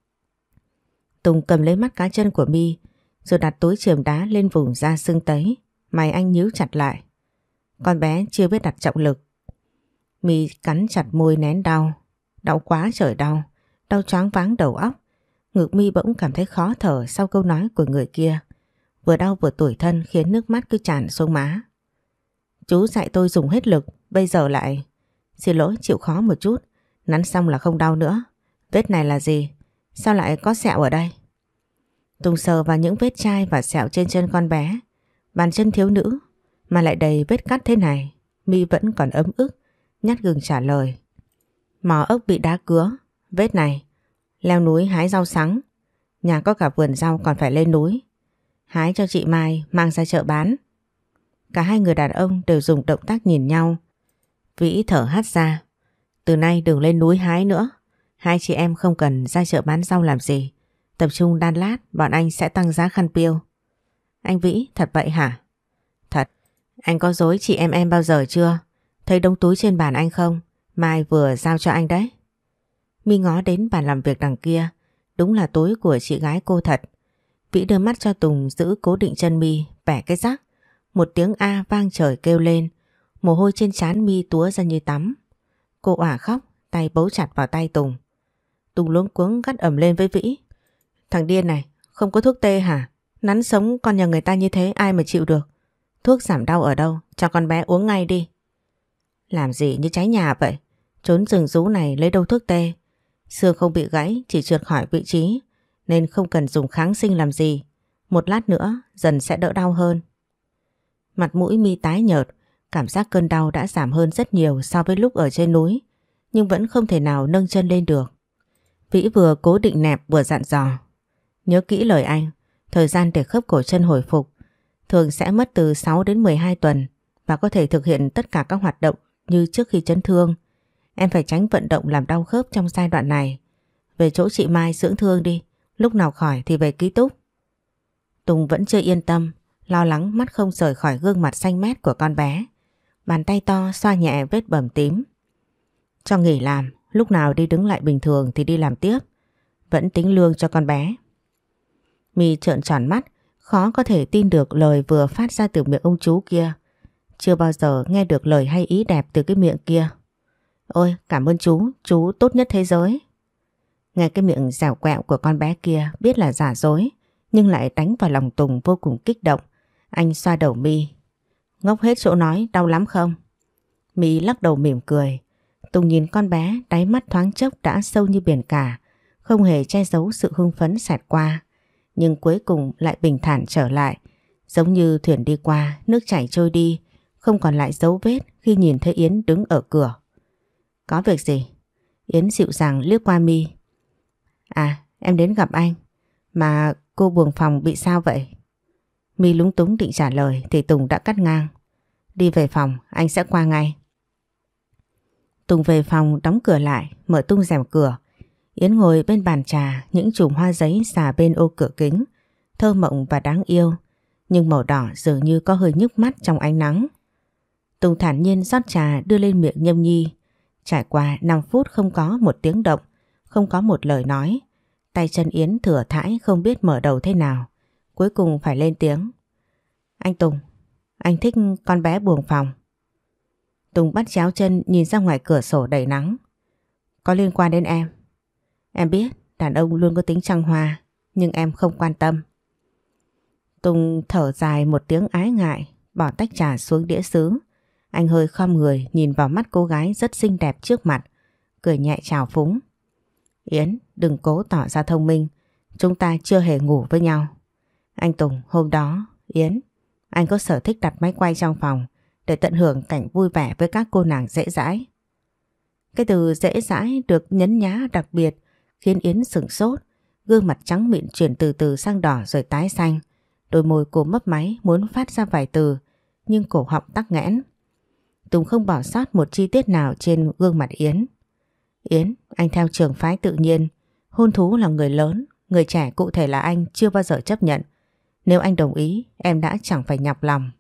Tùng cầm lấy mắt cá chân của Mi rồi đặt túi chườm đá lên vùng da sưng tấy. Mày anh nhíu chặt lại. Con bé chưa biết đặt trọng lực. Mi cắn chặt môi nén đau. Đau quá trời đau. Đau choáng váng đầu óc. Ngực Mi bỗng cảm thấy khó thở sau câu nói của người kia. Vừa đau vừa tủi thân khiến nước mắt cứ tràn xuống má. Chú dạy tôi dùng hết lực, bây giờ lại... Xin lỗi, chịu khó một chút. Nắn xong là không đau nữa. Vết này là gì? Sao lại có sẹo ở đây? Tùng sờ vào những vết chai và sẹo trên chân con bé. Bàn chân thiếu nữ mà lại đầy vết cắt thế này. Mi vẫn còn ấm ức, nhát gừng trả lời. Mỏ ốc bị đá cứa. Vết này leo núi hái rau sắn. Nhà có cả vườn rau còn phải lên núi. Hái cho chị Mai mang ra chợ bán. Cả hai người đàn ông đều dùng động tác nhìn nhau. Vĩ thở hắt ra. Từ nay đừng lên núi hái nữa. Hai chị em không cần ra chợ bán rau làm gì. Tập trung đan lát, bọn anh sẽ tăng giá khăn piêu. Anh Vĩ, thật vậy hả? Thật. Anh có dối chị em em bao giờ chưa? Thấy đống túi trên bàn anh không? Mai vừa giao cho anh đấy. My ngó đến bàn làm việc đằng kia. Đúng là tối của chị gái cô thật. Vĩ đưa mắt cho Tùng giữ cố định chân My, bẻ cái rắc. Một tiếng A vang trời kêu lên. Mồ hôi trên trán My túa ra như tắm. Cô òa khóc, tay bấu chặt vào tay Tùng. Tùng luống cuống gắt ầm lên với Vĩ. Thằng điên này, không có thuốc tê hả? Nắn sống con nhà người ta như thế ai mà chịu được? Thuốc giảm đau ở đâu? Cho con bé uống ngay đi. Làm gì như cháy nhà vậy? Trốn rừng rú này lấy đâu thuốc tê? Xương không bị gãy, chỉ trượt khỏi vị trí, nên không cần dùng kháng sinh làm gì. Một lát nữa dần sẽ đỡ đau hơn. Mặt mũi My tái nhợt, cảm giác cơn đau đã giảm hơn rất nhiều so với lúc ở trên núi, nhưng vẫn không thể nào nâng chân lên được. Vĩ vừa cố định nẹp vừa dặn dò. Nhớ kỹ lời anh, thời gian để khớp cổ chân hồi phục thường sẽ mất từ sáu đến mười hai tuần và có thể thực hiện tất cả các hoạt động như trước khi chấn thương. Em phải tránh vận động làm đau khớp trong giai đoạn này. Về chỗ chị Mai dưỡng thương đi, lúc nào khỏi thì về ký túc. Tùng vẫn chưa yên tâm, lo lắng mắt không rời khỏi gương mặt xanh mét của con bé. Bàn tay to xoa nhẹ vết bầm tím. Cho nghỉ làm, lúc nào đi đứng lại bình thường thì đi làm tiếp. Vẫn tính lương cho con bé. My trợn tròn mắt, khó có thể tin được lời vừa phát ra từ miệng ông chú kia. Chưa bao giờ nghe được lời hay ý đẹp từ cái miệng kia. Ôi cảm ơn chú, chú tốt nhất thế giới. Nghe cái miệng dẻo quẹo của con bé kia biết là giả dối, nhưng lại đánh vào lòng Tùng vô cùng kích động. Anh xoa đầu My. Ngốc hết chỗ nói, đau lắm không? My lắc đầu mỉm cười. Tùng nhìn con bé, đáy mắt thoáng chốc đã sâu như biển cả, không hề che giấu sự hưng phấn xẹt qua. Nhưng cuối cùng lại bình thản trở lại, giống như thuyền đi qua, nước chảy trôi đi, không còn lại dấu vết khi nhìn thấy Yến đứng ở cửa. Có việc gì? Yến dịu dàng liếc qua My. À, em đến gặp anh. Mà cô buồng phòng bị sao vậy? My lúng túng định trả lời thì Tùng đã cắt ngang. Đi về phòng, anh sẽ qua ngay. Tùng về phòng đóng cửa lại, mở tung rèm cửa. Yến ngồi bên bàn trà, những chùm hoa giấy xà bên ô cửa kính, thơ mộng và đáng yêu, nhưng màu đỏ dường như có hơi nhức mắt trong ánh nắng. Tùng thản nhiên rót trà đưa lên miệng nhâm nhi. Trải qua năm phút không có một tiếng động, không có một lời nói. Tay chân Yến thừa thãi không biết mở đầu thế nào. Cuối cùng phải lên tiếng. Anh Tùng, anh thích con bé buồng phòng. Tùng bắt chéo chân nhìn ra ngoài cửa sổ đầy nắng. Có liên quan đến em. Em biết đàn ông luôn có tính trăng hoa, nhưng em không quan tâm. Tùng thở dài một tiếng ái ngại, bỏ tách trà xuống đĩa sứ. Anh hơi khom người nhìn vào mắt cô gái rất xinh đẹp trước mặt, cười nhẹ chào phúng. Yến, đừng cố tỏ ra thông minh, chúng ta chưa hề ngủ với nhau. Anh Tùng, hôm đó, Yến, anh có sở thích đặt máy quay trong phòng để tận hưởng cảnh vui vẻ với các cô nàng dễ dãi. Cái từ dễ dãi được nhấn nhá đặc biệt khiến Yến sửng sốt, gương mặt trắng mịn chuyển từ từ sang đỏ rồi tái xanh. Đôi môi cô mấp máy muốn phát ra vài từ, nhưng cổ họng tắc nghẽn. Tùng không bỏ sót một chi tiết nào trên gương mặt Yến. Yến, anh theo trường phái tự nhiên, hôn thú là người lớn, người trẻ cụ thể là anh chưa bao giờ chấp nhận. Nếu anh đồng ý, em đã chẳng phải nhọc lòng.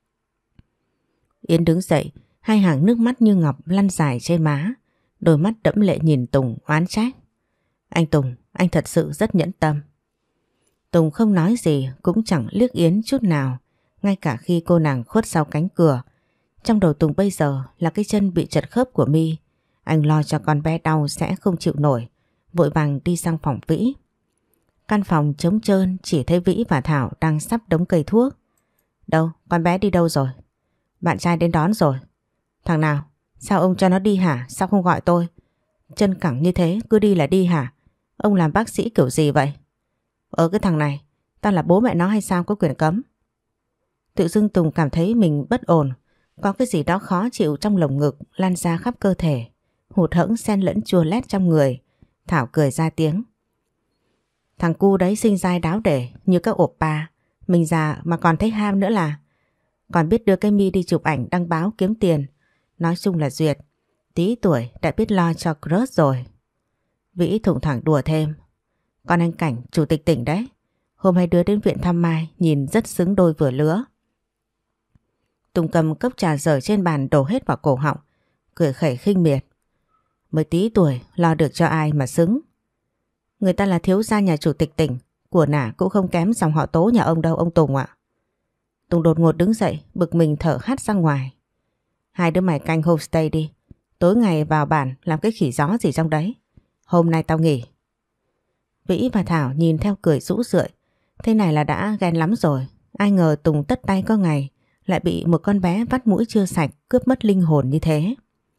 Yến đứng dậy, hai hàng nước mắt như ngọc lăn dài trên má, đôi mắt đẫm lệ nhìn Tùng oán trách. Anh Tùng, anh thật sự rất nhẫn tâm. Tùng không nói gì, cũng chẳng liếc Yến chút nào, ngay cả khi cô nàng khuất sau cánh cửa. Trong đầu Tùng bây giờ là cái chân bị trật khớp của My. Anh lo cho con bé đau sẽ không chịu nổi, vội vàng đi sang phòng Vĩ. Căn phòng trống trơn, chỉ thấy Vĩ và Thảo đang sắp đống cây thuốc. Đâu, con bé đi đâu rồi? Bạn trai đến đón rồi. Thằng nào? Sao ông cho nó đi hả? Sao không gọi tôi? Chân cẳng như thế cứ đi là đi hả? Ông làm bác sĩ kiểu gì vậy? Ờ cái thằng này, tao là bố mẹ nó hay sao có quyền cấm? Tự dưng Tùng cảm thấy mình bất ổn, có cái gì đó khó chịu trong lồng ngực lan ra khắp cơ thể, hụt hẫng xen lẫn chua lét trong người. Thảo cười ra tiếng. Thằng cu đấy xinh dai đáo để như các oppa, mình già mà còn thấy ham nữa là. Còn biết đưa cái Mi đi chụp ảnh đăng báo kiếm tiền. Nói chung là duyệt, tí tuổi đã biết lo cho crush rồi. Vĩ thủng thẳng đùa thêm. Con anh Cảnh, chủ tịch tỉnh đấy. Hôm hai đứa đến viện thăm Mai, nhìn rất xứng đôi vừa lứa. Tùng cầm cốc trà dở trên bàn đổ hết vào cổ họng, cười khẩy khinh miệt. Mới tí tuổi lo được cho ai mà xứng. Người ta là thiếu gia nhà chủ tịch tỉnh, của nả cũng không kém dòng họ Tố nhà ông đâu ông Tùng ạ. Tùng đột ngột đứng dậy, bực mình thở hắt ra ngoài. Hai đứa mày canh homestay đi. Tối ngày vào bản làm cái khỉ gió gì trong đấy. Hôm nay tao nghỉ. Vĩ và Thảo nhìn theo cười rũ rượi. Thế này là đã ghen lắm rồi. Ai ngờ Tùng tất tay có ngày lại bị một con bé vắt mũi chưa sạch cướp mất linh hồn như thế.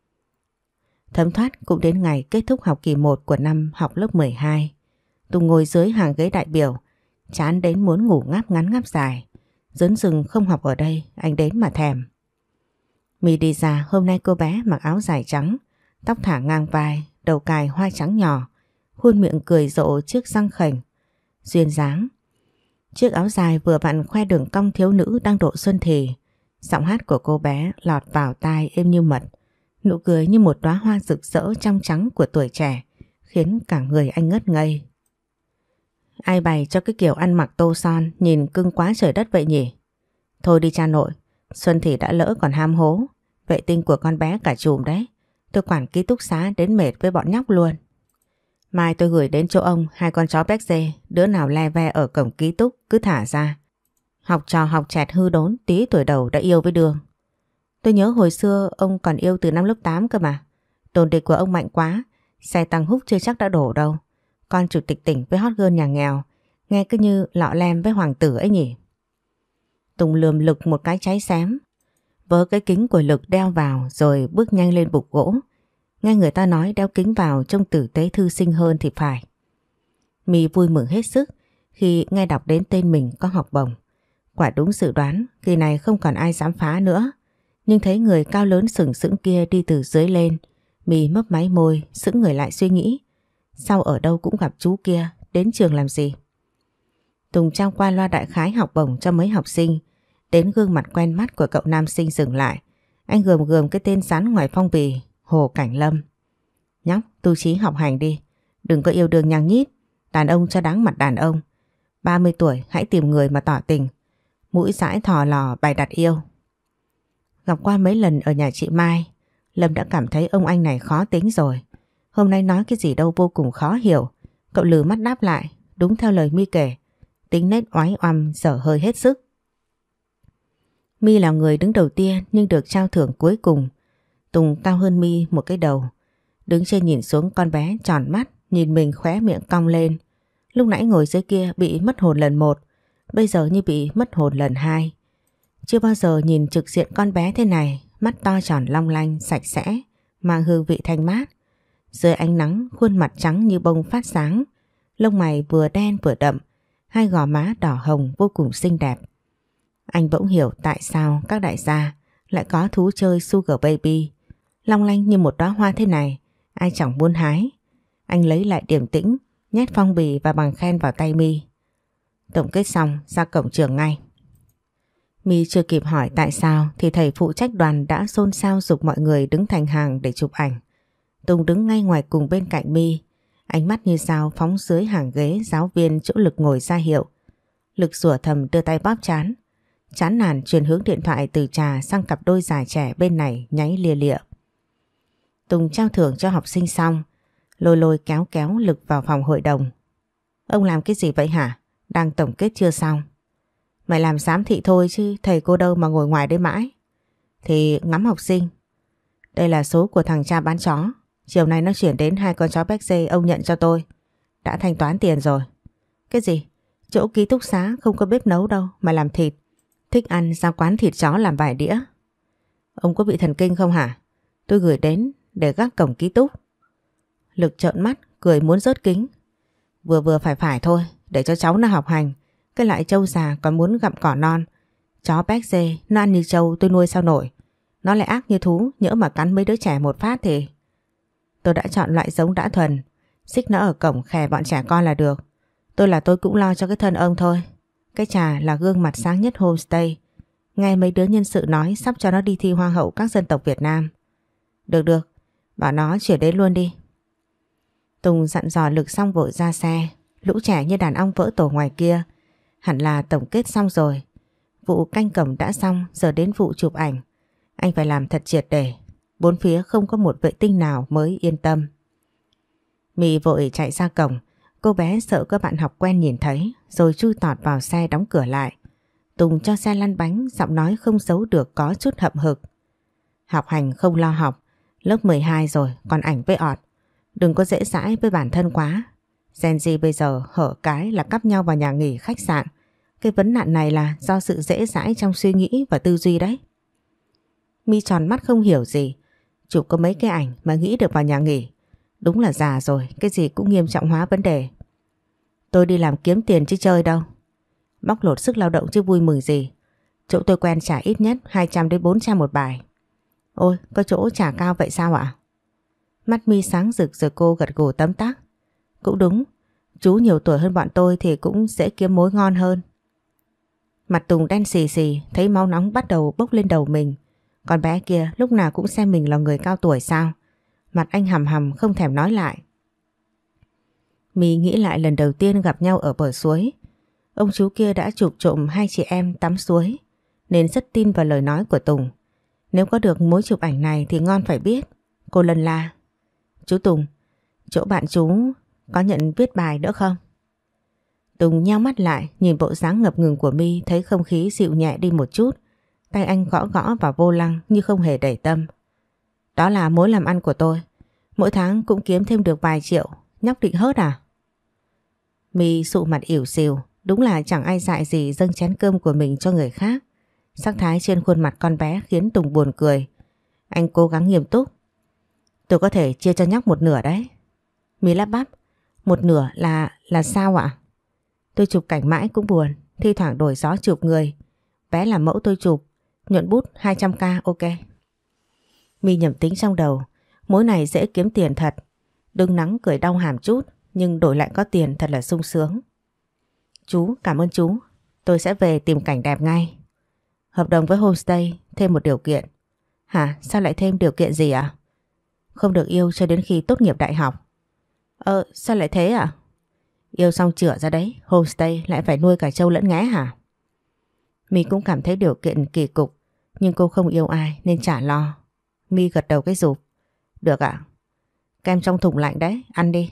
Thấm thoát cũng đến ngày kết thúc học kỳ một của năm học lớp mười hai. Tùng ngồi dưới hàng ghế đại biểu, chán đến muốn ngủ ngáp ngắn ngáp dài. Dấn rừng không học ở đây, anh đến mà thèm. My đi ra, hôm nay cô bé mặc áo dài trắng, tóc thả ngang vai, đầu cài hoa trắng nhỏ, khuôn miệng cười rộ chiếc răng khểnh, duyên dáng. Chiếc áo dài vừa vặn khoe đường cong thiếu nữ đang độ xuân thì. Giọng hát của cô bé lọt vào tai êm như mật, nụ cười như một đóa hoa rực rỡ trong trắng của tuổi trẻ, khiến cả người anh ngất ngây. Ai bày cho cái kiểu ăn mặc tô son nhìn cưng quá trời đất vậy nhỉ? Thôi đi cha nội, Xuân thì đã lỡ còn ham hố. Vệ tinh của con bé cả chùm đấy. Tôi quản ký túc xá đến mệt với bọn nhóc luôn. Mai tôi gửi đến chỗ ông hai con chó béc dê, đứa nào le ve ở cổng ký túc cứ thả ra. Học trò học chẹt hư đốn tí tuổi đầu đã yêu với Đường. Tôi nhớ hồi xưa ông còn yêu từ năm lớp tám cơ mà. Đồn địch của ông mạnh quá, xe tăng húc chưa chắc đã đổ đâu. Con chủ tịch tỉnh với hot girl nhà nghèo, nghe cứ như lọ lem với hoàng tử ấy nhỉ. Tùng lườm Lực một cái cháy xém, vớ cái kính của Lực đeo vào rồi bước nhanh lên bục gỗ. Nghe người ta nói đeo kính vào trông tử tế thư sinh hơn thì phải. My vui mừng hết sức khi nghe đọc đến tên mình có học bổng. Quả đúng dự đoán, kỳ này không còn ai dám phá nữa. Nhưng thấy người cao lớn sừng sững kia đi từ dưới lên, My mấp máy môi, sững người lại suy nghĩ. Sao ở đâu cũng gặp chú kia, đến trường làm gì? Tùng trao qua loa đại khái học bổng cho mấy học sinh. Đến gương mặt quen mắt của cậu nam sinh dừng lại. Anh gườm gườm cái tên dán ngoài phong bì, Hồ Cảnh Lâm. Nhóc, tu chí học hành đi. Đừng có yêu đương nhăng nhít. Đàn ông cho đáng mặt đàn ông. ba mươi tuổi hãy tìm người mà tỏ tình. Mũi dãi thò lò bày đặt yêu. Gặp qua mấy lần ở nhà chị Mai, Lâm đã cảm thấy ông anh này khó tính rồi. Hôm nay nói cái gì đâu vô cùng khó hiểu. Cậu lừ mắt đáp lại, đúng theo lời My kể. Tính nết oái oăm dở hơi hết sức. My là người đứng đầu tiên nhưng được trao thưởng cuối cùng. Tùng cao hơn My một cái đầu. Đứng trên nhìn xuống con bé tròn mắt, nhìn mình khóe miệng cong lên. Lúc nãy ngồi dưới kia bị mất hồn lần một, bây giờ như bị mất hồn lần hai. Chưa bao giờ nhìn trực diện con bé thế này, mắt to tròn long lanh, sạch sẽ, mang hương vị thanh mát. Dưới ánh nắng, khuôn mặt trắng như bông phát sáng, lông mày vừa đen vừa đậm, hai gò má đỏ hồng vô cùng xinh đẹp. Anh bỗng hiểu tại sao các đại gia lại có thú chơi Sugar Baby. Long lanh như một đóa hoa thế này, ai chẳng muốn hái. Anh lấy lại điềm tĩnh, nhét phong bì và bằng khen vào tay My. Tổng kết xong, ra cổng trường ngay. My chưa kịp hỏi tại sao thì thầy phụ trách đoàn đã xôn xao giục mọi người đứng thành hàng để chụp ảnh. Tùng đứng ngay ngoài cùng bên cạnh My, ánh mắt như sao phóng dưới hàng ghế giáo viên chỗ Lực ngồi ra hiệu. Lực rủa thầm đưa tay bóp trán. Chán nản chuyển hướng điện thoại từ trà sang cặp đôi già trẻ bên này nháy lia lịa. Tùng trao thưởng cho học sinh xong, lôi lôi kéo kéo Lực vào phòng hội đồng. Ông làm cái gì vậy hả? Đang tổng kết chưa xong. Mày làm giám thị thôi chứ thầy cô đâu mà ngồi ngoài đây mãi. Thì ngắm học sinh. Đây là số của thằng cha bán chó. Chiều nay nó chuyển đến hai con chó béc dê ông nhận cho tôi. Đã thanh toán tiền rồi. Cái gì? Chỗ ký túc xá không có bếp nấu đâu mà làm thịt. Thích ăn ra quán thịt chó làm vài đĩa. Ông có bị thần kinh không hả? Tôi gửi đến để gác cổng ký túc. Lực trợn mắt cười muốn rớt kính. Vừa vừa phải phải thôi, để cho cháu nó học hành. Cái loại trâu già còn muốn gặm cỏ non. Chó béc dê nó ăn như trâu tôi nuôi sao nổi. Nó lại ác như thú, nhỡ mà cắn mấy đứa trẻ một phát thì... Tôi đã chọn loại giống đã thuần, xích nó ở cổng khè bọn trẻ con là được. Tôi là tôi cũng lo cho cái thân ông thôi. Cái trà là gương mặt sáng nhất homestay. Nghe mấy đứa nhân sự nói sắp cho nó đi thi hoa hậu các dân tộc Việt Nam. Được được, bảo nó chuyển đến luôn đi. Tùng dặn dò Lực xong vội ra xe. Lũ trẻ như đàn ong vỡ tổ ngoài kia. Hẳn là tổng kết xong rồi. Vụ canh cổng đã xong, giờ đến vụ chụp ảnh. Anh phải làm thật triệt để. Bốn phía không có một vệ tinh nào mới yên tâm. My vội chạy ra cổng. Cô bé sợ các bạn học quen nhìn thấy rồi chui tọt vào xe đóng cửa lại. Tùng cho xe lăn bánh, giọng nói không giấu được có chút hậm hực. Học hành không lo học, lớp mười hai rồi còn ảnh với ọt. Đừng có dễ dãi với bản thân quá. Gen Z bây giờ hở cái là cắp nhau vào nhà nghỉ khách sạn. Cái vấn nạn này là do sự dễ dãi trong suy nghĩ và tư duy đấy. My tròn mắt không hiểu gì. Chụp có mấy cái ảnh mà nghĩ được vào nhà nghỉ. Đúng là già rồi, cái gì cũng nghiêm trọng hóa vấn đề. Tôi đi làm kiếm tiền chứ chơi đâu. Bóc lột sức lao động chứ vui mừng gì. Chỗ tôi quen trả ít nhất hai trăm đến bốn trăm một bài. Ôi, có chỗ trả cao vậy sao ạ? Mắt My sáng rực rồi cô gật gù tấm tắc. Cũng đúng, chú nhiều tuổi hơn bọn tôi thì cũng dễ kiếm mối ngon hơn. Mặt Tùng đen xì xì, thấy máu nóng bắt đầu bốc lên đầu mình. Con bé kia lúc nào cũng xem mình là người cao tuổi sao? Mặt anh hầm hầm không thèm nói lại. My nghĩ lại lần đầu tiên gặp nhau ở bờ suối. Ông chú kia đã chụp trộm hai chị em tắm suối, nên rất tin vào lời nói của Tùng. Nếu có được mối chụp ảnh này thì ngon phải biết. Cô lân la. Chú Tùng, chỗ bạn chú có nhận viết bài nữa không? Tùng nheo mắt lại, nhìn bộ dáng ngập ngừng của My, thấy không khí dịu nhẹ đi một chút. Tay anh gõ gõ vào vô lăng như không hề để tâm. Đó là mối làm ăn của tôi. Mỗi tháng cũng kiếm thêm được vài triệu. Nhóc định hớt à? My sụ mặt ỉu xìu. Đúng là chẳng ai dại gì dâng chén cơm của mình cho người khác. Sắc thái trên khuôn mặt con bé khiến Tùng buồn cười. Anh cố gắng nghiêm túc. Tôi có thể chia cho nhóc một nửa đấy. My lắp bắp. Một nửa là là sao ạ? Tôi chụp cảnh mãi cũng buồn. Thi thoảng đổi gió chụp người. Bé làm mẫu tôi chụp. Nhuận bút hai trăm k ok. My nhẩm tính trong đầu. Mối này dễ kiếm tiền thật. Đừng nắng cười đau hàm chút. Nhưng đổi lại có tiền thật là sung sướng. Chú, cảm ơn chú. Tôi sẽ về tìm cảnh đẹp ngay. Hợp đồng với homestay thêm một điều kiện. Hả? Sao lại thêm điều kiện gì ạ? Không được yêu cho đến khi tốt nghiệp đại học. Ờ, sao lại thế ạ? Yêu xong chữa ra đấy, homestay lại phải nuôi cả trâu lẫn ngẽ hả? My cũng cảm thấy điều kiện kỳ cục, nhưng cô không yêu ai nên chả lo. My gật đầu cái rụp. Được ạ. Kem trong thùng lạnh đấy, ăn đi.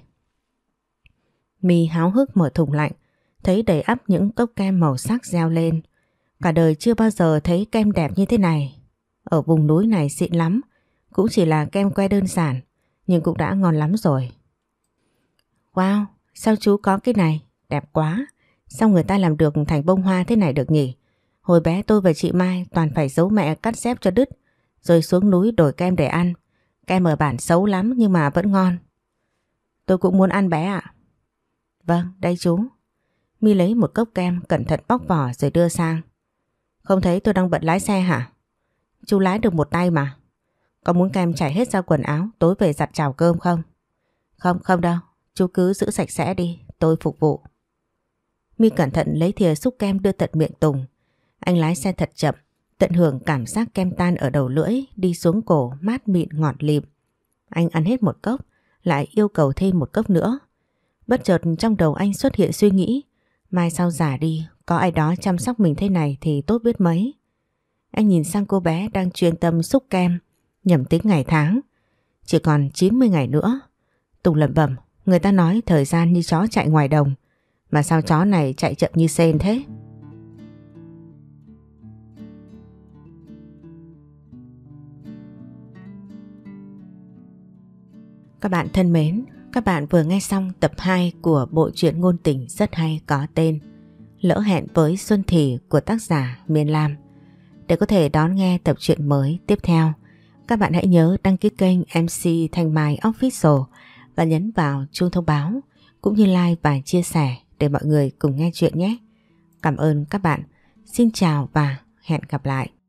My háo hức mở thùng lạnh, thấy đầy ắp những cốc kem màu sắc reo lên. Cả đời chưa bao giờ thấy kem đẹp như thế này. Ở vùng núi này xịn lắm, cũng chỉ là kem que đơn giản, nhưng cũng đã ngon lắm rồi. Wow, sao chú có cái này? Đẹp quá. Sao người ta làm được thành bông hoa thế này được nhỉ? Hồi bé tôi và chị Mai toàn phải giấu mẹ cắt xếp cho đứt, rồi xuống núi đổi kem để ăn. Kem ở bản xấu lắm nhưng mà vẫn ngon. Tôi cũng muốn ăn bé ạ. Vâng, đây chú. My lấy một cốc kem cẩn thận bóc vỏ rồi đưa sang. Không thấy tôi đang bận lái xe hả? Chú lái được một tay mà. Có muốn kem chảy hết ra quần áo tối về giặt chảo cơm không? Không, không đâu. Chú cứ giữ sạch sẽ đi, tôi phục vụ. My cẩn thận lấy thìa xúc kem đưa tận miệng Tùng. Anh lái xe thật chậm, tận hưởng cảm giác kem tan ở đầu lưỡi đi xuống cổ mát mịn ngọt lịm. Anh ăn hết một cốc, lại yêu cầu thêm một cốc nữa. Bất chợt trong đầu anh xuất hiện suy nghĩ, mai sau già đi, có ai đó chăm sóc mình thế này thì tốt biết mấy. Anh nhìn sang cô bé đang chuyên tâm xúc kem, nhẩm tính ngày tháng. Chỉ còn chín mươi ngày nữa. Tùng lẩm bẩm, người ta nói thời gian như chó chạy ngoài đồng, mà sao chó này chạy chậm như sên thế? Các bạn thân mến, các bạn vừa nghe xong tập hai của bộ truyện ngôn tình rất hay có tên Lỡ hẹn với Xuân Thì của tác giả Miên Lam. Để có thể đón nghe tập truyện mới tiếp theo, các bạn hãy nhớ đăng ký kênh em xê Thanh Mai Official và nhấn vào chuông thông báo cũng như like và chia sẻ để mọi người cùng nghe chuyện nhé. Cảm ơn các bạn. Xin chào và hẹn gặp lại.